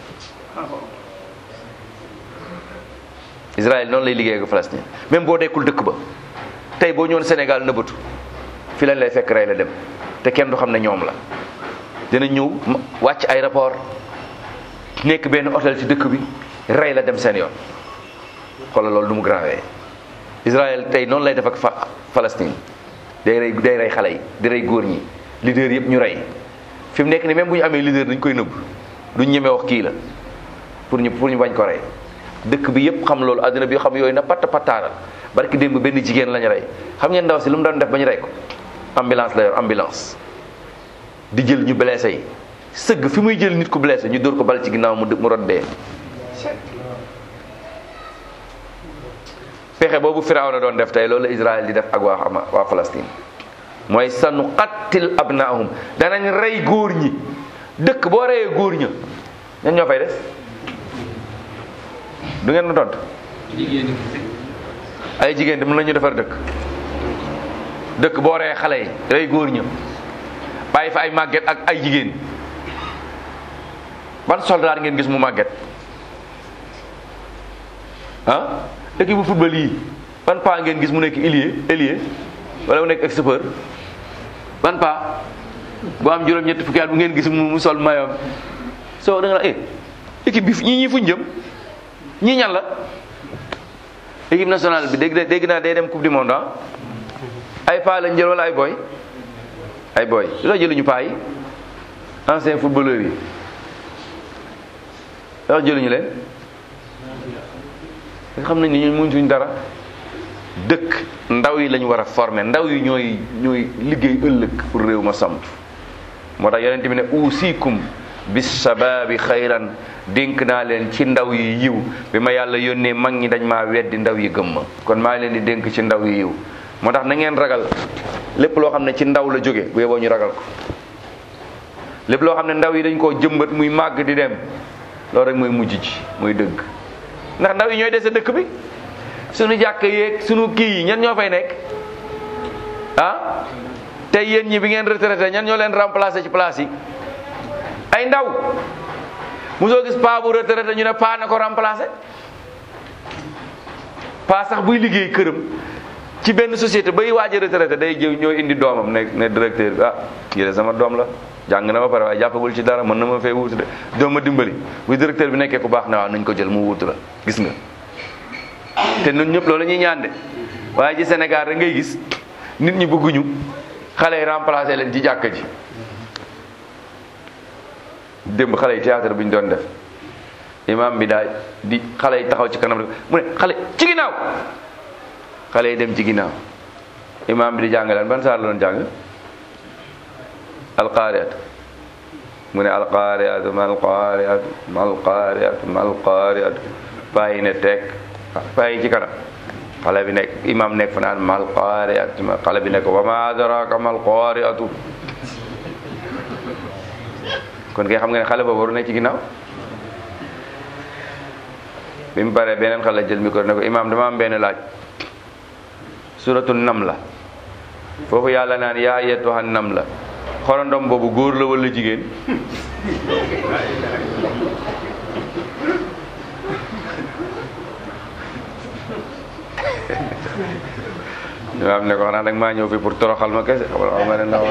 Israël noonu lay liggéey ak Palestine même boo dekkul dëkk ba tey boo ñëwoon Sénégal nëbbatu fi lañ lay fekk rey la dem te kenn du xam ne ñoom la. dina ñëw wàcc aéroport nekk benn hôtel ci dëkk bi rey la dem seen yoon xoolal loolu nu mu grave. Israël tey noonu lay def ak Palestine day rey xale yi di rey góor ñi leader yëpp ñu rey fi mu nekk ni même bu ñu amee leader dañ koy nëbb duñ ñemee wax kii la pour ñu bañ ko rey. dëkk bi yëpp xam loolu àddina bi xam yooyu na pattaaral barki démb benn jigéen lañu rey xam ngeen ndaw si lu mu doon def ba ñu rey ko ambulance la yor ambulance di jël ñu blessé yi sëgg fi muy jël nit ku blessé ñu dóor ko bal ci ginnaaw mu rot dee. pexe boobu Firawna doon def tey loolu la Israël di def ak waa Palestine mooy sanuqattil abnaahum danañ rey góor ñi. dëkk boo reyee góor ña ñan ñoo fay des du ngeen ma tontu. ay jigéen mën nañu defar dëkk boo reyee xale yi rey góor ña bàyyi fa ay màgget ak ay jigéen ban soldat ngeen gis mu màgget ah équipe bu football yi ban paa ngeen gis mu nekk ailier wala mu nekk expert ban paa bu am juróom-ñetti fukki at bu ngeen gis mu sol mayoom soo da nga la équipe bi ñii fuñ jëm ñii ñan la équipe nationale bi dégg naa day dem coupe du monde ay paa lañ jël wala ay boy lu tax jëluñu paa yi ancien footballeur yi lu tax jëluñu leen nga xam nañ ni ñun muñ suñ dara dëkk ndaw yi lañu war a former ndaw yi ñooy liggéey ëllëg pour réew ma samp moo tax yonent bi ne usikum bis shababi xayran dénk naa leen ci ndaw yi yiw bi ma yàlla yónnee mag ñi dañ maa weddi ndaw yi gëm ma kon maa ngi leen di dénk ci ndaw yi yiw moo tax na ngeen ragal lépp loo xam ne ci ndaw la jóge bu yeboo ñu ragal ko lépp loo xam ne ndaw yi dañ koo jëmbat muy màgg di dem loolu rek mooy mujj ji muy dëgg ndax ndaw yi ñooy dese dëkk bi suñu jàkk yeeg suñu kii yi ñan ñoo fay nekk ah tey yéen ñi bi ngeen retraité ñan ñoo leen remplacé ci place yi ay ndaw mosoo gis paa bu retraité ñu ne paa na ko remplacé paa sax buy liggéey këram ci benn société bay waaj a retraité day jëw ñoo indi doomam ne directeur bi kii de sama doom la jàng na ba pare waaye jàppagul ci dara mën na ma fee wuutu de doom ma dimbali bu directeur bi nekkee ku baax na waaw nañ ko jël mu wuutu la gis nga. te ñun ñëpp loolu la ñuy ñaan de waaye ci Sénégal rek ngay gis nit ñi bëgguñu xale yi remplacer leen ci jàkka ji. démb xale yi théâtre bi ñu doon def imam bi daal di xale yi taxaw ci kanam rek mu ne xale ci ginnaaw xale yi dem ci ginnaaw imam bi di jàngaleen ban saar la doon jàng alqaariat mu ne alqaariat malqaariat malqaariat malqaariat paa yi ne teg paa yi ci kanam xale bi nekk imam nekk fa naan malqaariat xale bi nekk wa ma adraka malqaariatu kon kay xam nga ne xale boobu waru nekk ci ginnaaw bi mu paree beneen xale jël micro ne ko imaam dama am benn laaj suratu Namla foofu yàlla naan yaa ayyatuha Namla xorondom boobu góor la wala jigéen imaam ne ko xanaa dag maa ñëw fi pour toroxal ma kese xam nga ne ndaw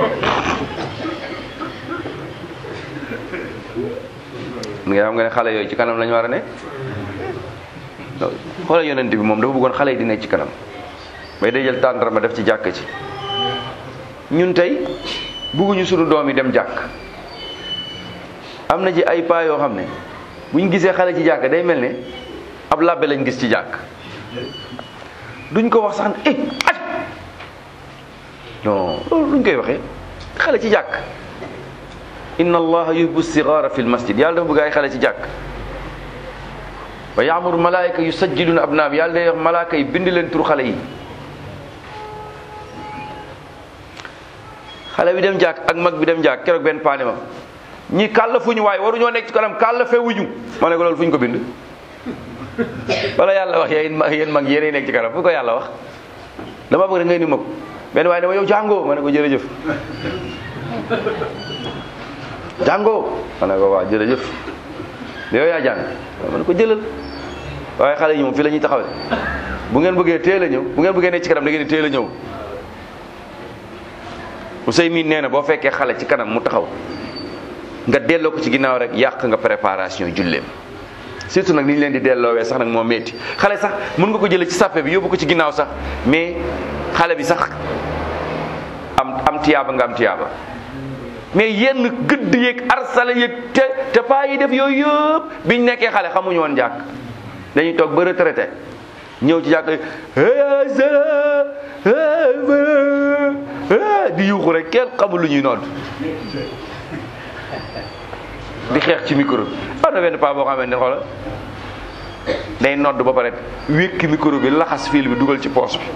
nga xam nga ne xale yooyu ci kanam lañu war a ne xoolal yonent bi moom dafa bëggoon xale yi di nekk ci kanam mais day jël tàndarma def ci jàkk ci ñun tey bëgguñu sunu doom yi dem jàkk am na ci ay paa yoo xam ne buñ gisee xale ci jàkk day mel ne ab làbbe lañ gis ci jàkk duñ ko wax sax ne aj non loolu luñ koy waxee xale ci jàkk inna allaha yuhibbu sigara fi lmasjid yàlla dafa bëgg ay xale ci jàkk wa yaamuru malaayika yusajjiluna abnaam yàlla day wax malaaka yi bind leen tur xale yi xale bi dem jàkk ak mag bi dem jàkk keroog benn paane ma ñi kàlla fuñu waaye waruñoo nekk ci kanam kàlla fewuñu ma ne ko loolu fuñ ko bind wala yàlla wax yéen mag yéenay nekk ci kanam fu ko yàlla wax dama bëgg da ngay ni mag benn waaye dama yow jàngoo ma ne ko jërëjëf jàngoo ma ne ko waaw jërëjëf yow yaa jàng ma ne ko jëlal waaye xale yi moom fii la ñuy taxawee bu ngeen bëggee teel a ñëw bu ngeen bëggee nekk ci kanam da ngeen di teel a ñëw Ousseymin nee na boo fekkee xale ci kanam mu taxaw nga delloo ko ci ginnaaw rek yàq nga préparation julleem surtout nag ni ñu leen di delloowee sax nag moo metti xale sax mën nga ko jëlee ci sàppe bi yóbbu ko ci ginnaaw sax mais xale bi sax am tiyaaba nga am tiyaaba mais yenn gëdd yeeg arsala yeeg te paa yi def yooyu yëpp biñ nekkee xale xamuñu woon jàkk dañuy toog ba retraité ñëw ci jàkk di yuuxu rek kenn xamul lu ñuy nodd di xeex ci micro bi am na benn paa boo xamante ne xoolal day nodd ba pare wékki micro bi laxas fil bi dugal ci poos bi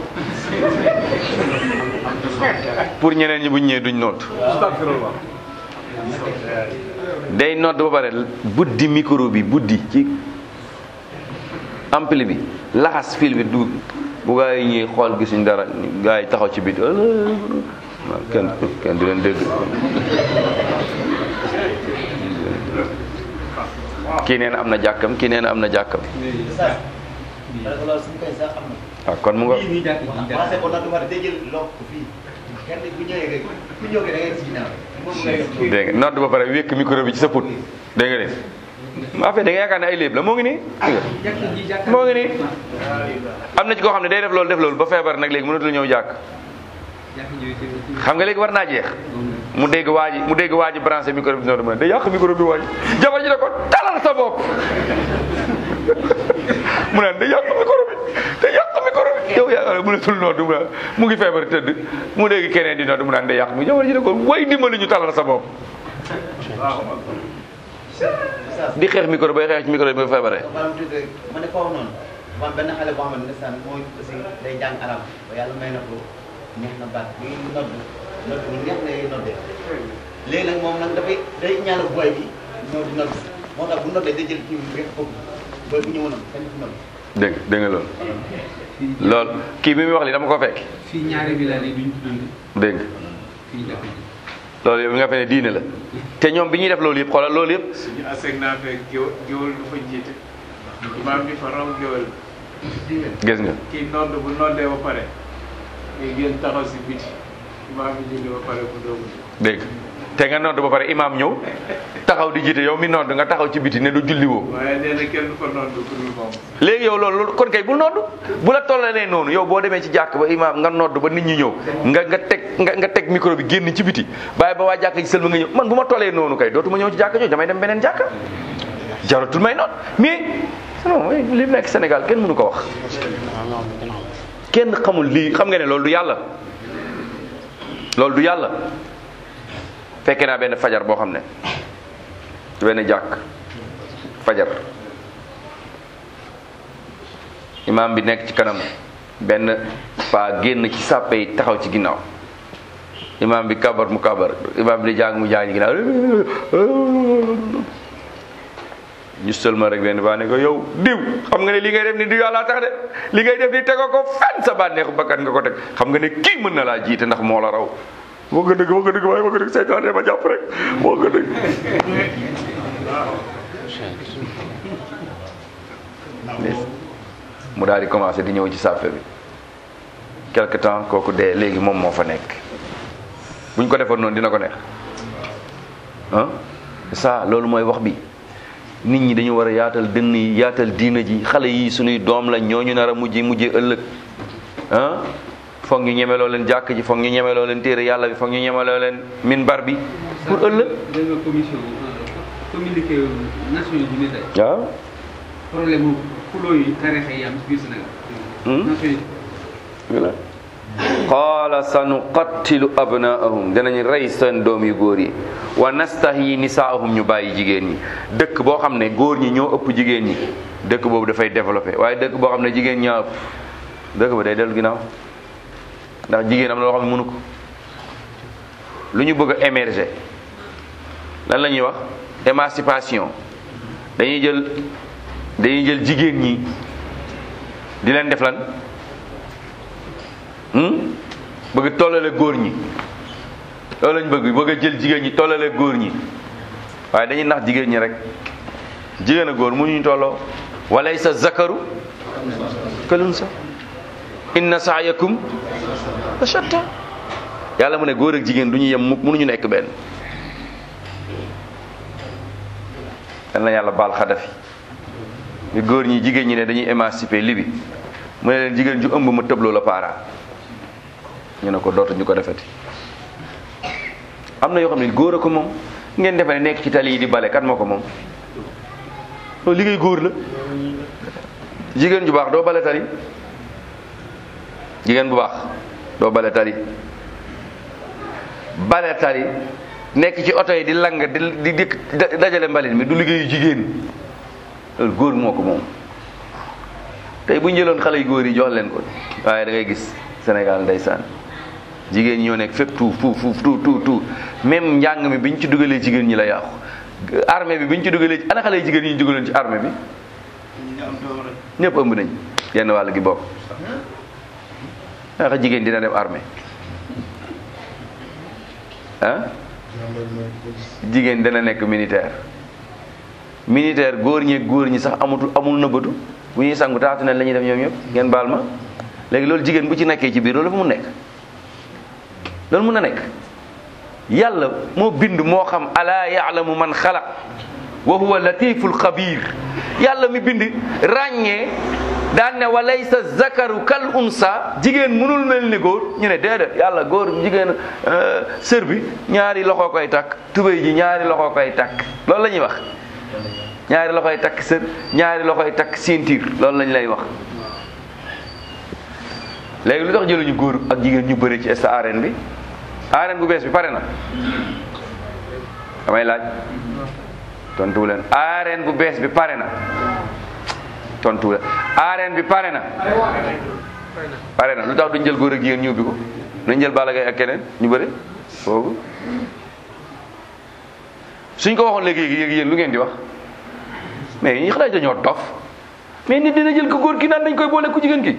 pour ñeneen ñi buñ ñëwee duñ nodd day nodd ba pare buddi micro bi buddi ci ampli bi laxas fil bi du bu gaa yi ñuy xool gisuñ dara gaa yi taxaw ci bit kenn du leen dégg kii nee na am na jàkkam kii nee na am na jàkkam waaw kon mu nga dégg nga nodd ba pare wékk micro bi ci sa put dégg nga de maa fee da nga yaakaar ne ay léeb la moo ngi nii moo ngi nii am na ci koo xam ne day def loolu ba feebar nag léegi mënatul ñëw jàkk xam nga léegi war naa jeex mu dégg waa ji branché micro bi noonu mu ne day yàq micro bi waa ji jabar ji ne ko talal sa bopp mu naan day yàq micro bi yow yaa mënatul noonu mu ngi feebar tëdd mu dégg keneen di noonu mu naan day yàq mi jabar ji ne ko way dimbali ñu talal sa bopp di xeex micro bay xeex ci micro bi ba feebaree. ma ne foofu noonu dafa am benn xale boo xam ne ndeysaan mooy aussi day jàng arab ba yàlla may na ko neex na baat bi nodd bu neex lay noddee léegi nag moom nag dafay day ñaanal booy bi ñëw di nodd moo tax bu noddee day jël kii bi rek foofu booy bu ñëwoon kañ fi nodd. dégg nga loolu kii bi muy wax li dama ko fekk. fii ñaari village yi duñ tuddante. dégg loolu yëpp nga fe ne diine la te ñoom bi ñuy def loolu yëpp xoolal loolu yëpp suñu aseg naa fekk géwël du fa jiite imaam bi fa raw géwël gis nga kii nodd bu noddee ba pare ngay génn taxaw si biti imaam bi julli ba pare bu doogu dégg te nga nodd ba pare imaam ñëw taxaw di jiite yow mi nodd nga taxaw ci biti ne du julli woo waaye nee na kenn du ko nodd ku dul moom. léegi yow loolu kon kay bul nodd bu la tollalee noonu yow boo demee ci jàkk ba imaam nga nodd ba nit ñi ñëw nga teg micro bi génn ci biti bàyyi ba waa jàkk ji sëlma nga ñëw man bu ma tollee noonu kay dootuma ñëw ci jàkk jooju damay dem beneen jàkk jaratul may nodd mais non li nekk Sénégal kenn mënu ko wax kenn xamul lii xam nga ne loolu du yàlla loolu du yàlla fekkee naa benn fajar boo xam ne benn jàkk fajar imaam bi nekk ci kanam benn paa génn ci sàppe yi taxaw ci ginnaaw imaam bi kabar mu kabar imaam bi di jàng mu jàng ci ginnaaw ñu sëlma rek benn baa ne ko yow diw xam nga ne li ngay def ni du yàlla tax de li ngay def ni tegoo ko fenn sa bànneexu bakkan nga ko teg xam nga ne kii mën na laa jiite ndax moo la raw moo nga dëgg waaye moo nga dëgg seytaane ma jàpp rek moo nga dëgg mu daal di commencé di ñëw ci sàppe bi quelque temps kooku dee léegi moom moo fa nekk buñ ko defoon noonu dina ko neex ah ça loolu mooy wax bi nit ñi dañu war a yaatal dënn yi yaatal diina ji xale yi suñuy doom lañ ñooñu nar a mujjee ëllëg ah foog ñu ñemeloo leen jàkk ji foog ñu ñemeloo leen téere yàlla bi foog ñu ñemeloo leen minbar bi pour ëllëg. dégg nga commission communiqué Nations Unies tey. waaw. problème mu xuloo yi tarixa yi am ci biir Sénégal. Nations Unies. qaala sanuqattilu abnaahum danañ rey seen doom yu góor yi wa nastahyi nisaahum ñu bàyyi jigéen ñi dëkk boo xam ne góor ñi ñoo ëpp jigéen ñi dëkk boobu dafay développé waaye dëkk boo xam ne jigéen ñaa ëpp dëkk ba day dellu ginnaaw ndax jigéen am na loo xam ne mënu ko lu ñu bëgg a émerger lan la ñuy wax émancipation dañuy jël jigéen ñi di leen def lan bëgg tollale góor ñi loolu lañ bëgg a jël jigéen ñi tollale góor ñi waaye dañuy nax jigéen ñi rek jigéen a góor mënuñu tolloo walaysa zakaru kalun sa inna sa'yakum la shatta yàlla mu ne góor ak jigéen du ñu yem mukk mënuñu nekk benn yal na yàlla baal Xadafi bi góor ñi jigéen ñi ne dañuy émanciper Libi mu ne leen jigéen ju ëmb ma tëbloo la paara ñu ne ko dootuñu ko defeti am na yoo xam ne góor a ko moom ngeen defe ne nekk ci tali yi di bale kan moo ko moom loolu liggéey góor la jigéen ju baax doo bale tali jigéen bu baax doo bale tali nekk ci oto yi di lang di dajale mbalit mi du liggéeyu jigéen loolu góor moo ko moom tey bu ñu jëloon xale yu góor yi jox leen ko waaye da ngay gis Sénégal ndeysaan jigéen ñi ñoo nekk fépp tout même njàng mi bi ñu ci dugalee jigéen ñi la yàqu armée bi ñu ci dugalee ana xale yu jigéen ñi ñu dugaloon ci armée bi ñëpp ëmb nañ yenn wàll gi bokk naka jigéen dina dem armée ah jigéen dana nekk militaire góor ñi sax amul nëbbatu bu ñuy sangu taatu ne la ñuy def ñoom ñëpp ngeen baal ma léegi loolu jigéen bu ci nekkee ci biir loolu dafa mun nekk loolu mun na nekk yàlla moo bind moo xam alaa yaalamu man xalaq wa huwa latiful xabir yàlla mi bind ràññee daan ne walaysa zakaru kal unsa jigéen mënul mel ni góor ñu ne déedéet yàlla góor jigéen sër bi ñaari loxo koy takk tubéy ji ñaari loxo koy takk loolu la ñuy wax ñaari loxoy takk sër ñaari loxoy takk ceinture loolu lañ lay wax léegi lu tax jëluñu góor ak jigéen ñu bëri ci esta arène bi arène bu bees bi pare na damay laaj tontu leen arène bu bees bi pare na tontu leen arène bi pare na lu tax duñ jël góor ak jigéen ñu ubbi ko nañ jël Balla Gaye ak keneen ñu bëri boobu suñ ko waxoon léegi yéen lu ngeen di wax mais ñi xalaat dañoo dof mais nit dina jël ko góor ki naan dañ koy boole ku jigéen ki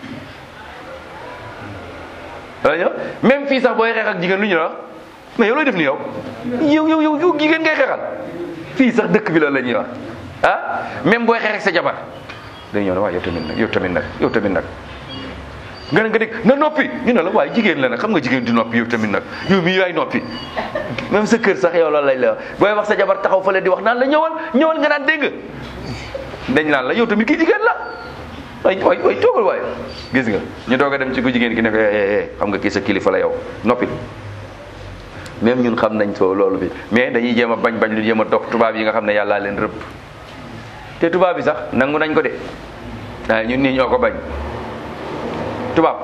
wala même fii sax booy xeex ak jigéen lu ñu la wax mais yow looy def ni yow jigéen ngay xeexal fii sax dëkk bi loolu la ñuy wax ah même booy xeex ak sa jabar dañu ñëw ne waaye yow tamit nag nga ne nga dégg na noppi ñu ne la waaye jigéen la nag xam nga jigéen di noppi yow tamit nag yow mii yaay noppi même sa kër sax yow loolu lañ la wax booy wax sa jabar taxaw fële di wax naan la ñëwal nga naan dégg nga dañ naan la yow tamit kii jigéen la ay toogal waaye gis nga ñu doog a dem ci ku jigéen ki ne ko xam nga kii sa kilifa la yow noppi même ñun xam nañ soo loolu bi mais dañuy jéem a bañ lu jéem a topp tubaab yi nga xam ne yàllaa leen rëbb te tubaab bi sax nangu nañ ko de waaye ñun nii ñoo ko bañ tubaab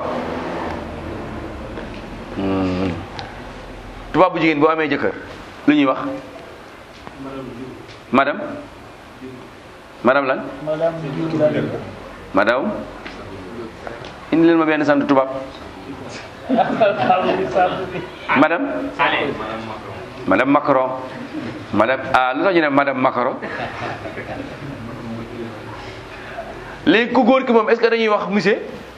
bu jigéen boo amee jëkkër lu ñuy wax madame lan madame indi leen ma benn sant tubaab madame Macron lu tax ñu ne madame Macron léegi ku góor ki moom est-ce que dañuy wax monsieur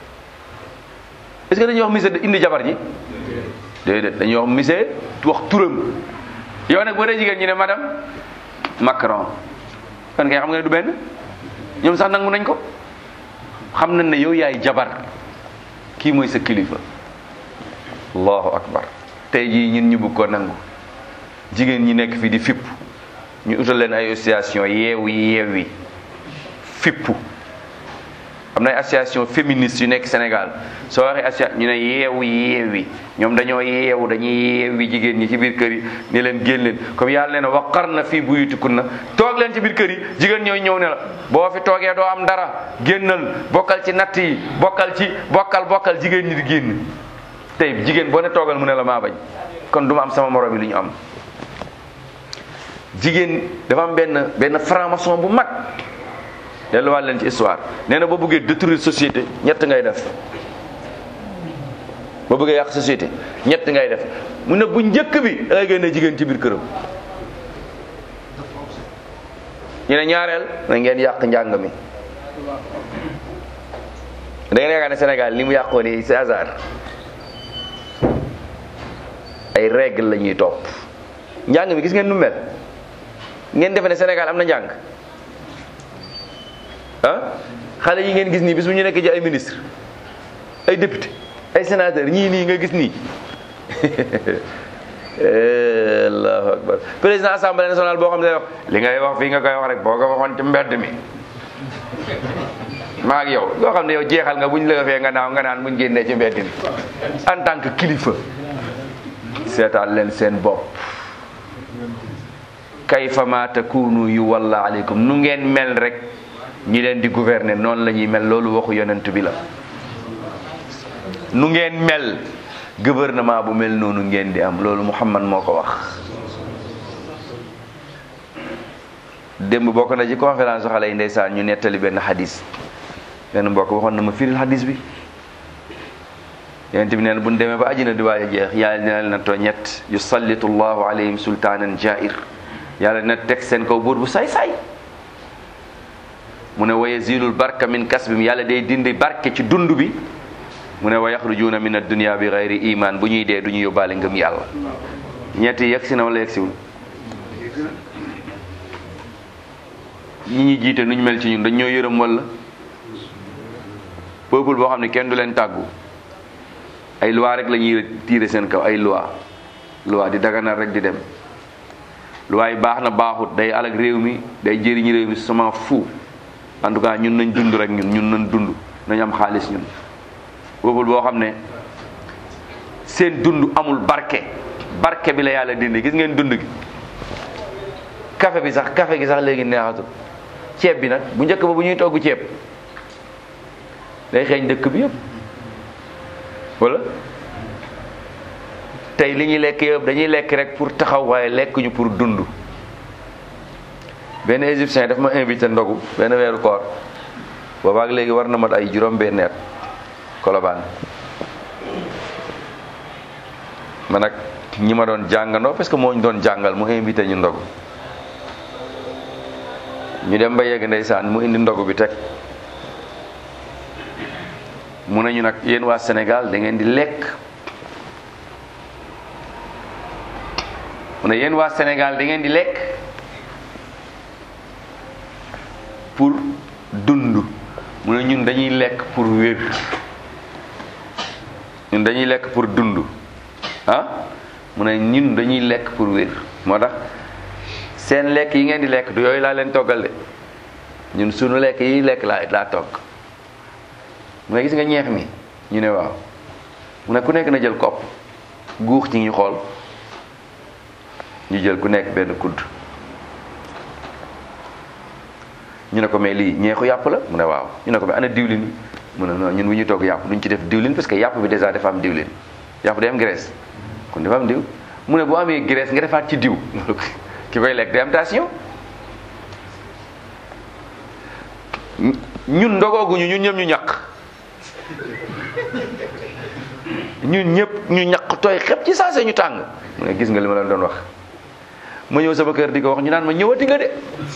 indi jabar ji déedéet dañuy wax monsieur wax turam yow nag boo dee jigéen ñi ne madame Macron kon kay xam nga ne du benn ñoom sax nangu nañ ko xam nañ ne yow yaay jabar kii mooy sa kilifa allahu akbar tey jii ñun ñu bëgg ko nangu jigéen ñi nekk fii di fipp ñu utal leen ay association yeewi fippu am na ay association féministe yu nekk Sénégal soo waxee association ñu ne yeewi ñoom dañoo dañuy yeewi jigéen ñi ci biir kër yi ne leen génn leen comme yàlla nee na waqarna fii buyutikunna toog leen ci biir kër yi jigéen ñooy ñëw ne la boo fi toogee doo am dara génnal bokkal ci natt yi bokkal jigéen ñi di génn tey jigéen boo ne toogal mu ne la maa bañ kon du ma am sama morom yi lu ñu am jigéen dafa am benn franc-maçon bu mag delluwaat leen ci histoire nee na boo bëggee détruire société ñett ngay def boo bëggee yàq société ñett ngay def mu ne bu njëkk bi da ngay génne jigéen ci biir këram ñu ne ñaareel na ngeen yàq njàng mi da ngeen yaakaar ne Sénégal li mu yàqoo nii c'est hasard ay règle la ñuy topp njàng mi gis ngeen nu mel ngeen defe ne Sénégal am na njàng xale yi ngeen gis nii bis bu ñu nekk ci ay ministre ay député ay sénateur ñii nii nga gis nii allahu akbar président assemblée nationale boo xam ne day wax li ngay wax fii nga koy wax rek boo ko waxoon ci mbedd mi maa ak yow loo xam ne yow jeexal nga buñ la fee nga naaw nga naan buñ génnee ci mbedd mi en tant que kilifa seetaan leen seen bopp kayfa ma takunu yu walla aleykum nu ngeen mel rek ñi leen di gouverner noonu la ñuy mel loolu waxu yonent bi la nu ngeen mel gouvernement bu mel noonu ngeen di am loolu Muhammad moo ko wax démb bokk na ci conférence xale yi ndeysaan ñu nettali benn xadis benn mbokk waxoon na ma firil xadis bi yonent bi nee na bu ñu demee ba àjjana di waaj a jeex yàlla dina leen too ñett yusallitu llahu alayhim sultaanan jair yàlla dina teg seen kaw buur bu say-say mu ne wa yazilul barka min kasbim yàlla day dindi barke ci dund bi mu ne wa yaxrujuuna min ad-dunya bi gayri iman bu ñuy dee du ñu yóbbaale ngëm yàlla ñetti yegg si na wala yegg siwul ñi ñi jiite nu ñu mel ci ñun dañ ñoo yërëm wala peuple boo xam ne kenn du leen tàggu ay loi rek la ñuy tiire seen kaw ay loi di daganal rek di dem loi yi baax na baaxut day alag réew mi day jëriñ réew mi sama fu en tout cas ñun nañ dund rek ñun nañ dund nañ am xaalis ñun peuple boo xam ne seen dund amul barke bi la yàlla dindi gis ngeen dund gi café gi sax léegi neexatul ceeb bi nag bu njëkk ba bu ñuy togg ceeb day xeeñ dëkk bi yëpp wala tey li ñuy lekk yëpp dañuy lekk rek pour taxaw waaye lekkuñu pour dund benn égyptien daf ma invité ndogu benn weeru koor boobaak léegi war na mat ay juróom-benn at Colobane man nag ñi ma doon jàngandoo parce que moo ñu doon jàngal mu invité ñu ndogu ñu dem ba yegg ndeysaan mu indi ndogu bi teg mu ne ñu nag yéen waa Sénégal da ngeen di lekk mu ne yéen waa Sénégal da ngeen di lekk pour dund ñun dañuy lekk pour wér, ñun dañuy lekk pour dund mu ne ñun dañuy lekk pour wér. moo tax seen lekk yi ngeen di lekk du yooyu laa leen toggal de, ñun sunu lekk yi lekk laa togg. mu ne gis nga ñeex mi, ñu ne waaw. mu ne ku nekk na jël kopp guux ci ngi xool, ñu jël ku nekk benn kudd. ñu ne ko mais lii ñeexu yàpp la, mu ne waaw. ñu ne ko mais ana diwlin bi, mu ne non ñun bu ñuy togg yàpp duñ ci def diwlin parce que yàpp bi déjà dafa am diwlin, yàpp day am graisse, kon dafa am diw. mu ne boo amee graisse nga defaat ci diw ki koy lekk day am tension. ñun ndogooguñu, ñun ñëpp ñu ñaq, ñun ñëpp ñu ñaq tooy xepp ci saa see ñu tàng. mu ne gis nga li ma leen doon wax. ma ñëw sama kër di ko wax ñu naan ma ñëwati nga de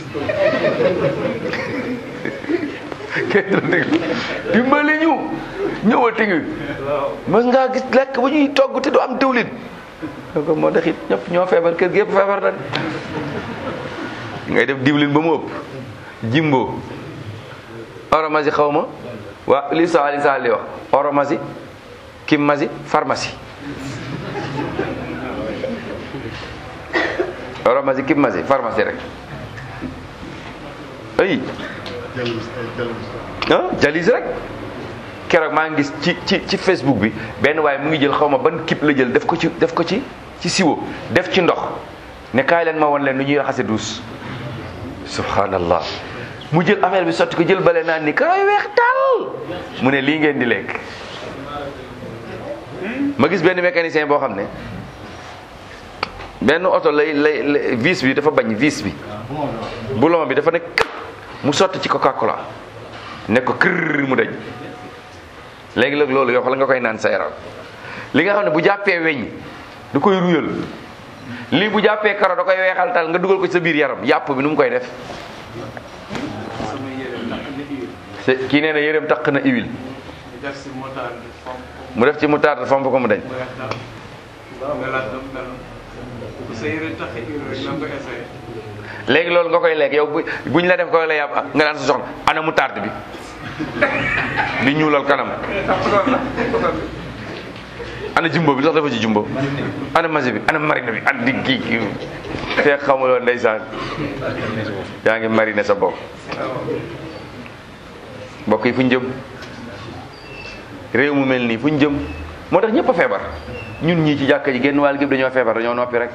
dimbali ñu ñëwati nga mas ngaa gis lekk bu ñuy togg te du am diwlin. donc moo tax it ñëpp ñoo feebar, kër gi yëpp feebar na ngay def diwlin ba mu ëpp. jimbo oromasi xaw ma waa li saali li wax oromasi kimmasi pharmacie oromasi kimmasi pharmacie rek ay jalis rek. keroog maa ngi gis ci Facebook bi benn waaye mu ngi jël xaw ma ban kip la jël def ko ci siwo def ci ndox ne kaay leen ma woon leen lu ñuy raxase duus. subhanallah, mu jël affaire bi sotti ko jël bale naan ni karoy weex tal. mu ne lii ngeen di lekk. ma gis benn mécanicien boo xam ne benn oto lay vis bi dafa bañ, vis bi boulon bi dafa ne mu sotti ci Coca-Cola ne ko kër mu dañ. léegi nag loolu yow la nga koy naan sa yaram. li nga xam ne bu jàppee weñ da koy ruyal, lii bu jàppee karo da koy weexal tal nga dugal ko ci sa biir yaram. yàpp bi nu mu koy def. kii nee na yéreem taq na huile, mu def ci moutarde fomp ko mu dañ. léegi loolu nga koy lekk yow buñ la def ko la yàpp nga naan sa soxna ana moutarde bi di ñuulal kanam. ana jumbo bi sax dafa ci jumbo, ana masi bi, ana marine bi, ana di kii fekk xamuloo ndeysaan yaa ngi marine sa bopp. mbokk yi fu ñu jëm? réew mu mel nii fu ñu jëm? moo tax ñëpp a feebar. ñun ñii ci jàkka ji genn wàll gépp dañoo feebar, dañoo noppi rek.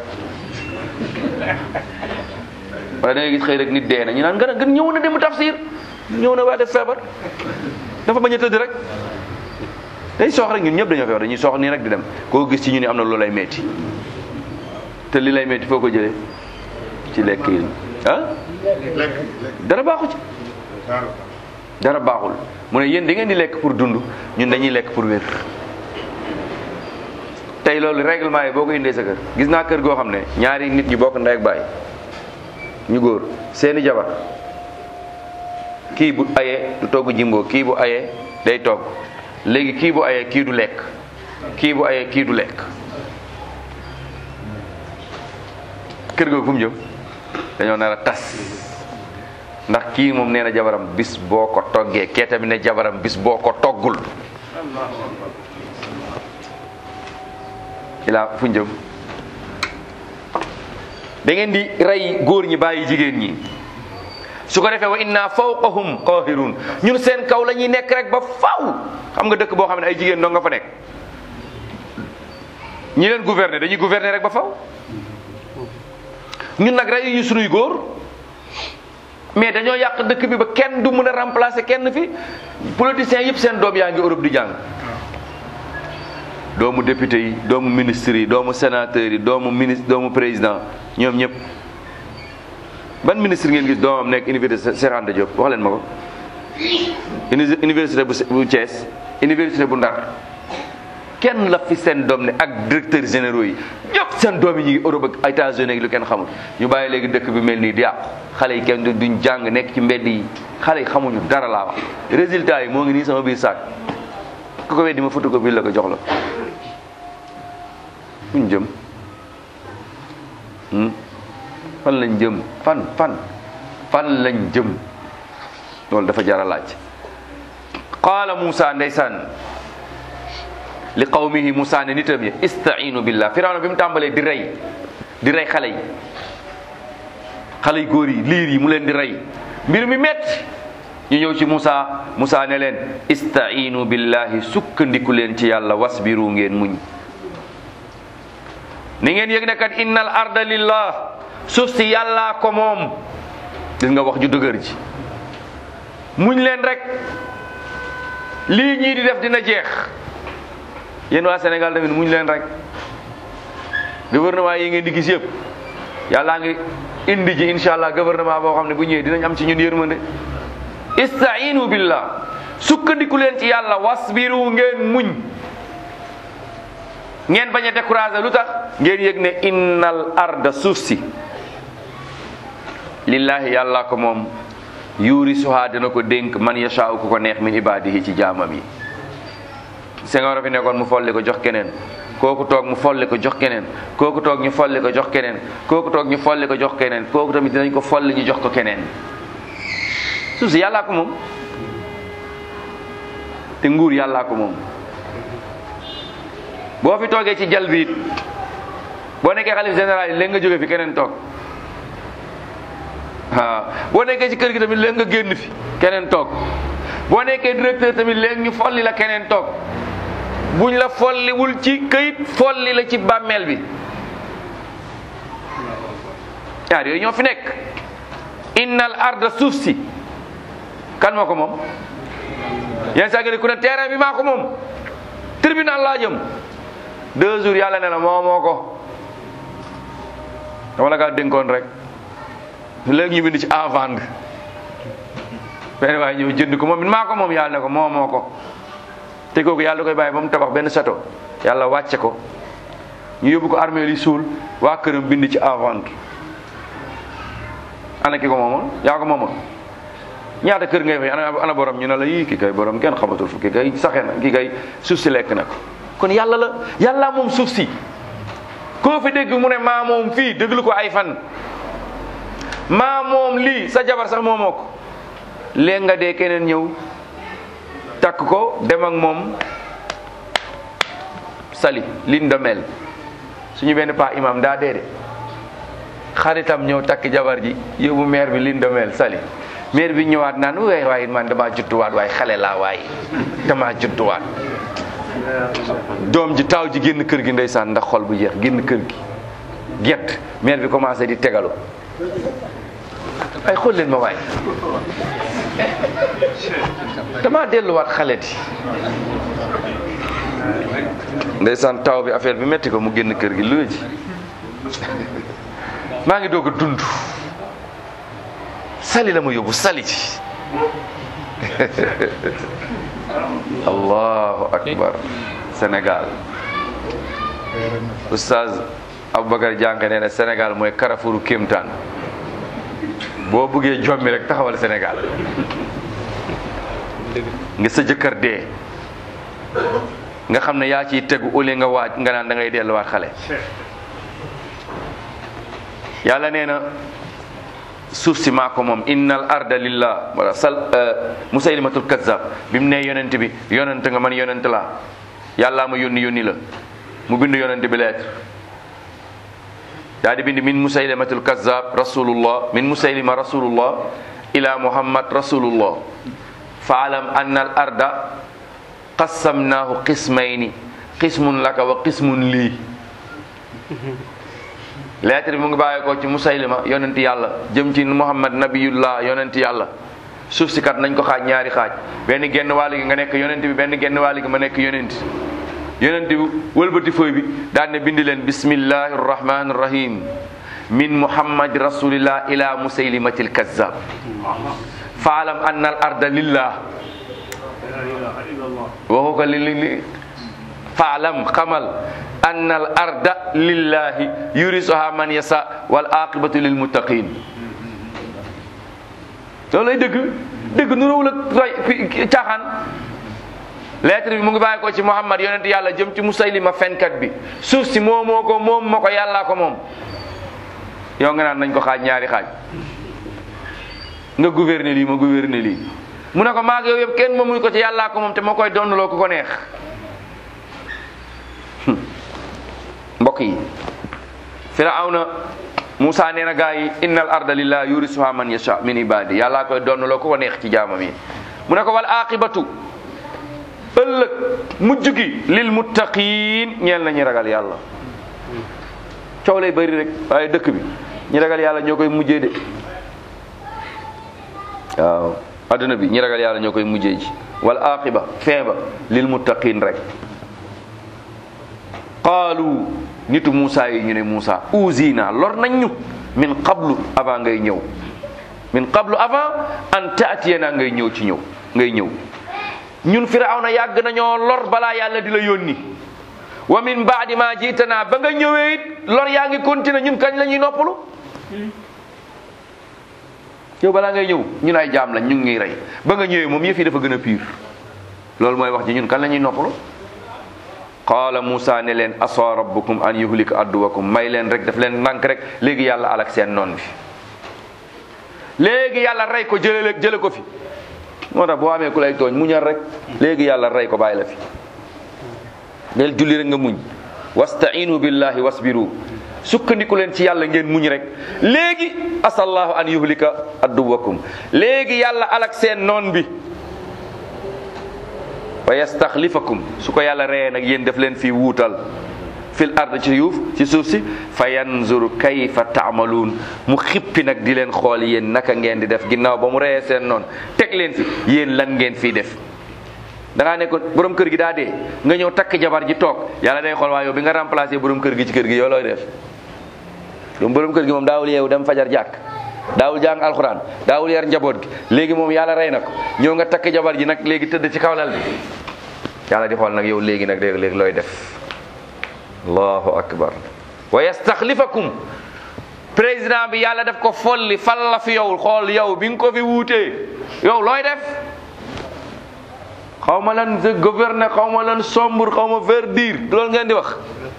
wala da ngay gis xëy rek nit dee na ñu naan gën ñëw na dem tafsir, ñëw na waa def feebar, dafa bañ a tëdd rek. day soox rek, ñun ñëpp dañoo feebar, dañuy soox nii rek di dem. koo gis ci ñu ni am na lu lay metti, te li lay metti foo ko jëlee? ci lekk yi dara baaxu ci, dara baaxul. mu ne yéen da ngeen di lekk pour dund, ñun dañuy lekk pour wér. tey loolu règlement yi boo ko indee sa kër, gis naa kër goo xam ne ñaari nit ñu bokk ndey ak baay, ñu góor, seeni jabar, kii bu ayee du togg jimbo, kii bu ayee day togg. léegi kii bu ayee kii du lekk, kii bu ayee kii du lekk. kër googu fu mu jëm? dañoo nar a tas, ndax kii moom nee na jabaram bis boo ko toggee, kee tamit ne jabaram bis boo ko toggul. ilaa fu ñu jëm? da ngeen di rey góor ñi bàyyi jigéen ñi, su ko defee wa inna fawqahum qahirun, ñun seen kaw la ñuy nekk rek ba faw. xam nga dëkk boo xam ne ay jigéen doo nga fa nekk, ñi leen gouverner dañuy gouverner rek ba faw. ñun nag rey ñu sunuy góor, mais dañoo yàq dëkk bi ba kenn du mën a remplacer kenn fi. politiciens yëpp seen doom yaa ngi Europe di jàng, doomu député yi, doomu ministre yi, doomu sénateur yi, doomu ministre, doomu président, ñoom ñëpp. ban ministre ngeen gis doomam nekk université Cheikh Anta Diop? wax leen ma ko. université bu Thiès, université bu Ndar, kenn la fi seen doom ne ak directeurs généraux yi ñëpp seen doom yi ñu ngi Europe ak États-Unis lu kenn xamul. ñu bàyyi léegi dëkk bi mel nii di yàqu, xale yi kenn duñ jàng, nekk ci mbedd yi, xale yi xamuñu dara laa wax. résultat yi moo ngi nii sama biir saak, ku ko weddi ma photocopie la ko jox la. fuñ jëm? fan lañ jëm? fan lañ jëm? loolu dafa jar a laaj. qaala Musa ndeysaan li qawmihi Musa ne nitam yi istainu billah. Firawna bi mu tàmbalee di rey xale yi góor yi liir yi mu leen di rey mbir mi metti ñu ñëw ci Musa ne leen istainu billahi sukkandiku leen ci yàlla wasbiru ngeen muñ. ni ngeen yëg ne kat innal arda lillah suuf si yàllaa ko moom. gis nga wax ju dëgër ji muñ leen rek lii ñii di def dina jeex. yéen waa Sénégal tamit muñ leen rek gouvernement yi ngeen di gis yëpp yàllaa ngi indi ji incha allah gouvernement boo xam ne bu ñëwee dinañ am ci ñun yërmande. istainu billah sukkandiku leen ci yàlla wasbiru ngeen muñ. ngeen bañ a découragé lu tax ngeen yëg ne innal arda suuf si lillahi yàlla ko moom yurisuha dina ko dénk man yashaa'u ku ko neex min ibadihi ci jaamam yi. Senghor fi nekkoon mu folli ko jox keneen kooku toog mu folli ko jox keneen kooku toog ñu folli ko jox keneen kooku toog ñu folli ko jox keneen kooku tamit dinañ ko folli ñu jox ko keneen. suuf si yàllaa ko moom te nguur yàllaa ko moom. boo fi toogee ci jal bi it boo nekkee xalif général yi léegi nga jóge fi keneen toog waaw boo nekkee ci kër gi tamit léegi nga génn fi keneen toog boo nekkee directeur tamit léegi ñu folli la keneen toog buñ la folliwul ci këyit folli la ci bàmmeel bi. ñaar yooyu ñoo fi nekk. innal arda suuf si kan moo ko moom yenn saa ku ne terrain bi maa ko moom tribunal laa jëm 2 jours yàlla ne la moo ko dama la kaa dénkoon rek léegi ñu bind ci à vendre benn waaye ñëw jënd ko moom it maa ko moom yàlla ne ko moo ko te kooku yàlla da koy bàyyi ba mu tabax benn château yàlla wàcce ko ñu yóbbu ko armée li suul waa këram bind ci à vendre. ana ki ko moomoon yaa ko moomoon ñaata kër ngay fay ana borom ñu ne la yii ki kay borom kenn xamatul fu ki kay saxe na ki kay suuf si lekk na ko. kon yàlla moom suuf si koo fi dégg mu ne maa moom fii déglu ko ay fan maa moom lii sa jabar sax moomoo ko léegi nga dee keneen ñëw takk ko dem ak moom sali lin da mel suñu benn paa imam daa dee de xaritam ñëw takk jabar ji yóbbu maire bi lin da mel sali maire bi ñëwaat naan waaye man damaa juttuwaat waaye xale laa waaye damaa juttuwaat doom ji taaw ji génn kër gi ndeysaan ndax xol bu jeex génn kër gi gett maire bi commencé di tegalu ay xool leen ma waay damaa delluwaat xale di ndeysaan taaw bi affaire bi metti ko mu génn kër gi lu ji maa ngi doog a dund sali la ma yóbbu sali ci allahu akbar Sénégal oustaz Aboubacar Dianka nee na Sénégal mooy Carrefouru kéemtaan boo bëggee jommi rek taxawal Sénégal nga sa jëkkër dee nga xam ne yaa ciy tegu ole nga waaj nga naan da ngay delluwaat xale yàlla nee na suuf si maa ko moom innal arda lillah wala musaylimatul kazzab bi mu nee yonent bi yonent nga man yonent laa yàllaa ma yónni la mu bind yonent bi lettre daa di bind min musaylimatul kazzab rasulullah min musaylima rasulullah ila muhammad rasulullah faalam anna al arda qassamnaahu qismayni qismun laka wa qismun lii lettre bi mu ngi bàyyi ko ci musaylima yonent yàlla jëm ci muhammad nabiyullah yonent yàlla suuf si kat nañ ko xaaj ñaari xaaj benn genn wàll gi nga nekk yonent bi benn genn wàll gi ma nekk yonent bi wëlbati fooy bi daan ne bind leen bismillahi rahmani rahim min muhammad rasulillah ila musaylimatil kazzab faalam anna al arda lillah waxu ko li faalam xamal anna al arda lillahi yurisuha man yasa wal aqibatu lil muttaqin loolu lay dëgg nuróowul ak caaxaan lettre bi mu ngi bàyyi ko ci Muhammad yonent yàlla jëm ci Musaylima fenkat bi suuf si moom moo ko yàllaa ko moom yow nga naan nañ ko xaaj ñaari xaaj nga gouverner lii ma gouverner lii mu ne ko maag yow yëpp kenn moomuñ ko ci yàllaa ko moom te moo koy donnaloo ku ko neex. mbokk yi Firawna Musa nee na gaa yi innal arda lillahi yurisuha man yasha min ibadi yàllaa koy donnaloo ku ko neex ci jaamam yi. mu ne ko wal aqibatu ëllëg mujj gi lil muttaqin ñeel na ñi ragal yàlla. coow lay bëri rek waaye dëkk bi ñi ragal yàlla ñoo koy mujjee de waaw adduna bi ñi ragal yàlla ñoo koy mujjee ji wal aqiba fin ba lil muttaqin rek. qaalu nitu Moussa yi ñu ne Moussa uzina lor nañ ñu min qablu avant ngay ñëw min qablu avant an taatiyana ngay ñëw ci ñëw ngay ñëw ñun Firawna yàgg nañoo lor balaa yàlla di la yónni wa min baadi ma jiitana ba nga ñëwee it lor yaa ngi continuer ñun kañ la ñuy noppalu yow balaa ngay ñëw ñun ay jaam lañ ñu ngi rey ba nga ñëwee moom yëf yi dafa gën a pire loolu mooy wax ji ñun kan la ñuy noppalu. qaala Moussa ne leen asa rabbukum an yuhlika adduwakum may leen rek daf leen manque rek léegi yàlla alak seen noon bi léegi yàlla rey ko jële ko fi moo tax boo amee ku lay tooñ muñal rek léegi yàlla rey ko bàyyi la fi del julli rek nga muñ wastainu billahi wasbiru sukkandiku leen ci yàlla ngeen muñ rek léegi asallahu an yuhlika adduwakum léegi yàlla alak seen noon bi wa yastaxlifakum su ko yàlla reyee nag yéen def leen fii wuutal fil ard ci suuf si fa yanzur kayfa taamaluun mu xippi nag di leen xool yéen naka ngeen di def ginnaaw ba mu reyee seen noonu teg leen fi yéen lan ngeen fii def. da ngaa nekkoon borom kër gi daa dee nga ñëw takk jabar ji toog yàlla day xool waa yow bi nga remplacé borom kër gi ci kër gi yow looy def. yow borom kër gi moom daawul yeewu dem fajar jàkk daawul jàng alxuraan daawul yar njaboot gi léegi moom yàlla rey na ko ñëw nga takk jabar ji nag léegi tëdd ci kaw lal bi yàlla di xool nag yow léegi nag léegi looy def. allahu akbar wa yastaxlifakum président bi yàlla def ko folli fal la fi yow xool yow bi nga ko fi wuutee yow looy def. xaw ma lan gouverner xaw ma lan sombre xaw ma verdure loolu ngeen di wax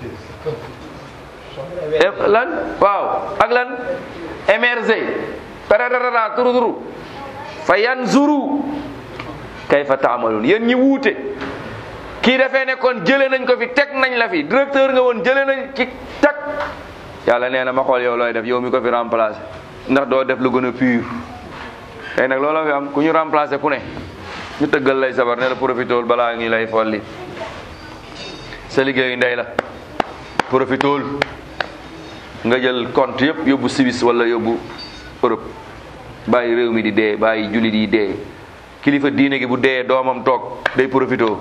lan waaw ak lan émerger tararara turuturu fa yanzuru kayfa taamaluun yéen ñi wuute kii dafee nekkoon jëlee nañ ko fi teg nañ la fi directeur nga woon jëlee nañ ci teg yàlla nee na ma xool yow looy def yow mi ko fi remplacer ndax doo def lu gën a pur tey nag looloo fi am ku ñu remplacer ku ne ñu tëggal lay sabar ne la profitool balaa ngi lay folli sa liggéeyu ndey la profitool nga jël compte yëpp yóbbu Suisse wala yóbbu Europe bàyyi réew mi di dee bàyyi jullit yi dee kilifa diine gi bu dee doomam toog day profitoo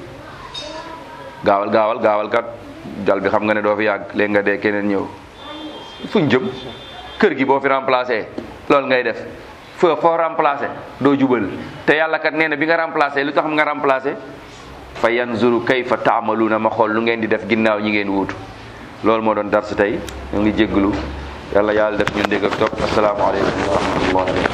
gaawal kat jal bi xam nga ne doo fi yàgg léegi nga dee keneen ñëw fuñ jëm kër gi boo fi remplacé loolu ngay def foo remplacé doo jubal te yàlla kat nee na bi nga remplacé lu tax nga remplacé fa yanzuru kayfa taamaluuna ma xool lu ngeen di def ginnaaw ñi ngeen wuutu loolu moo doon darsu tey ñu ngi jégglu yàlla def ñun dégg ak topp asalaamaaleykum wa rahmatullahi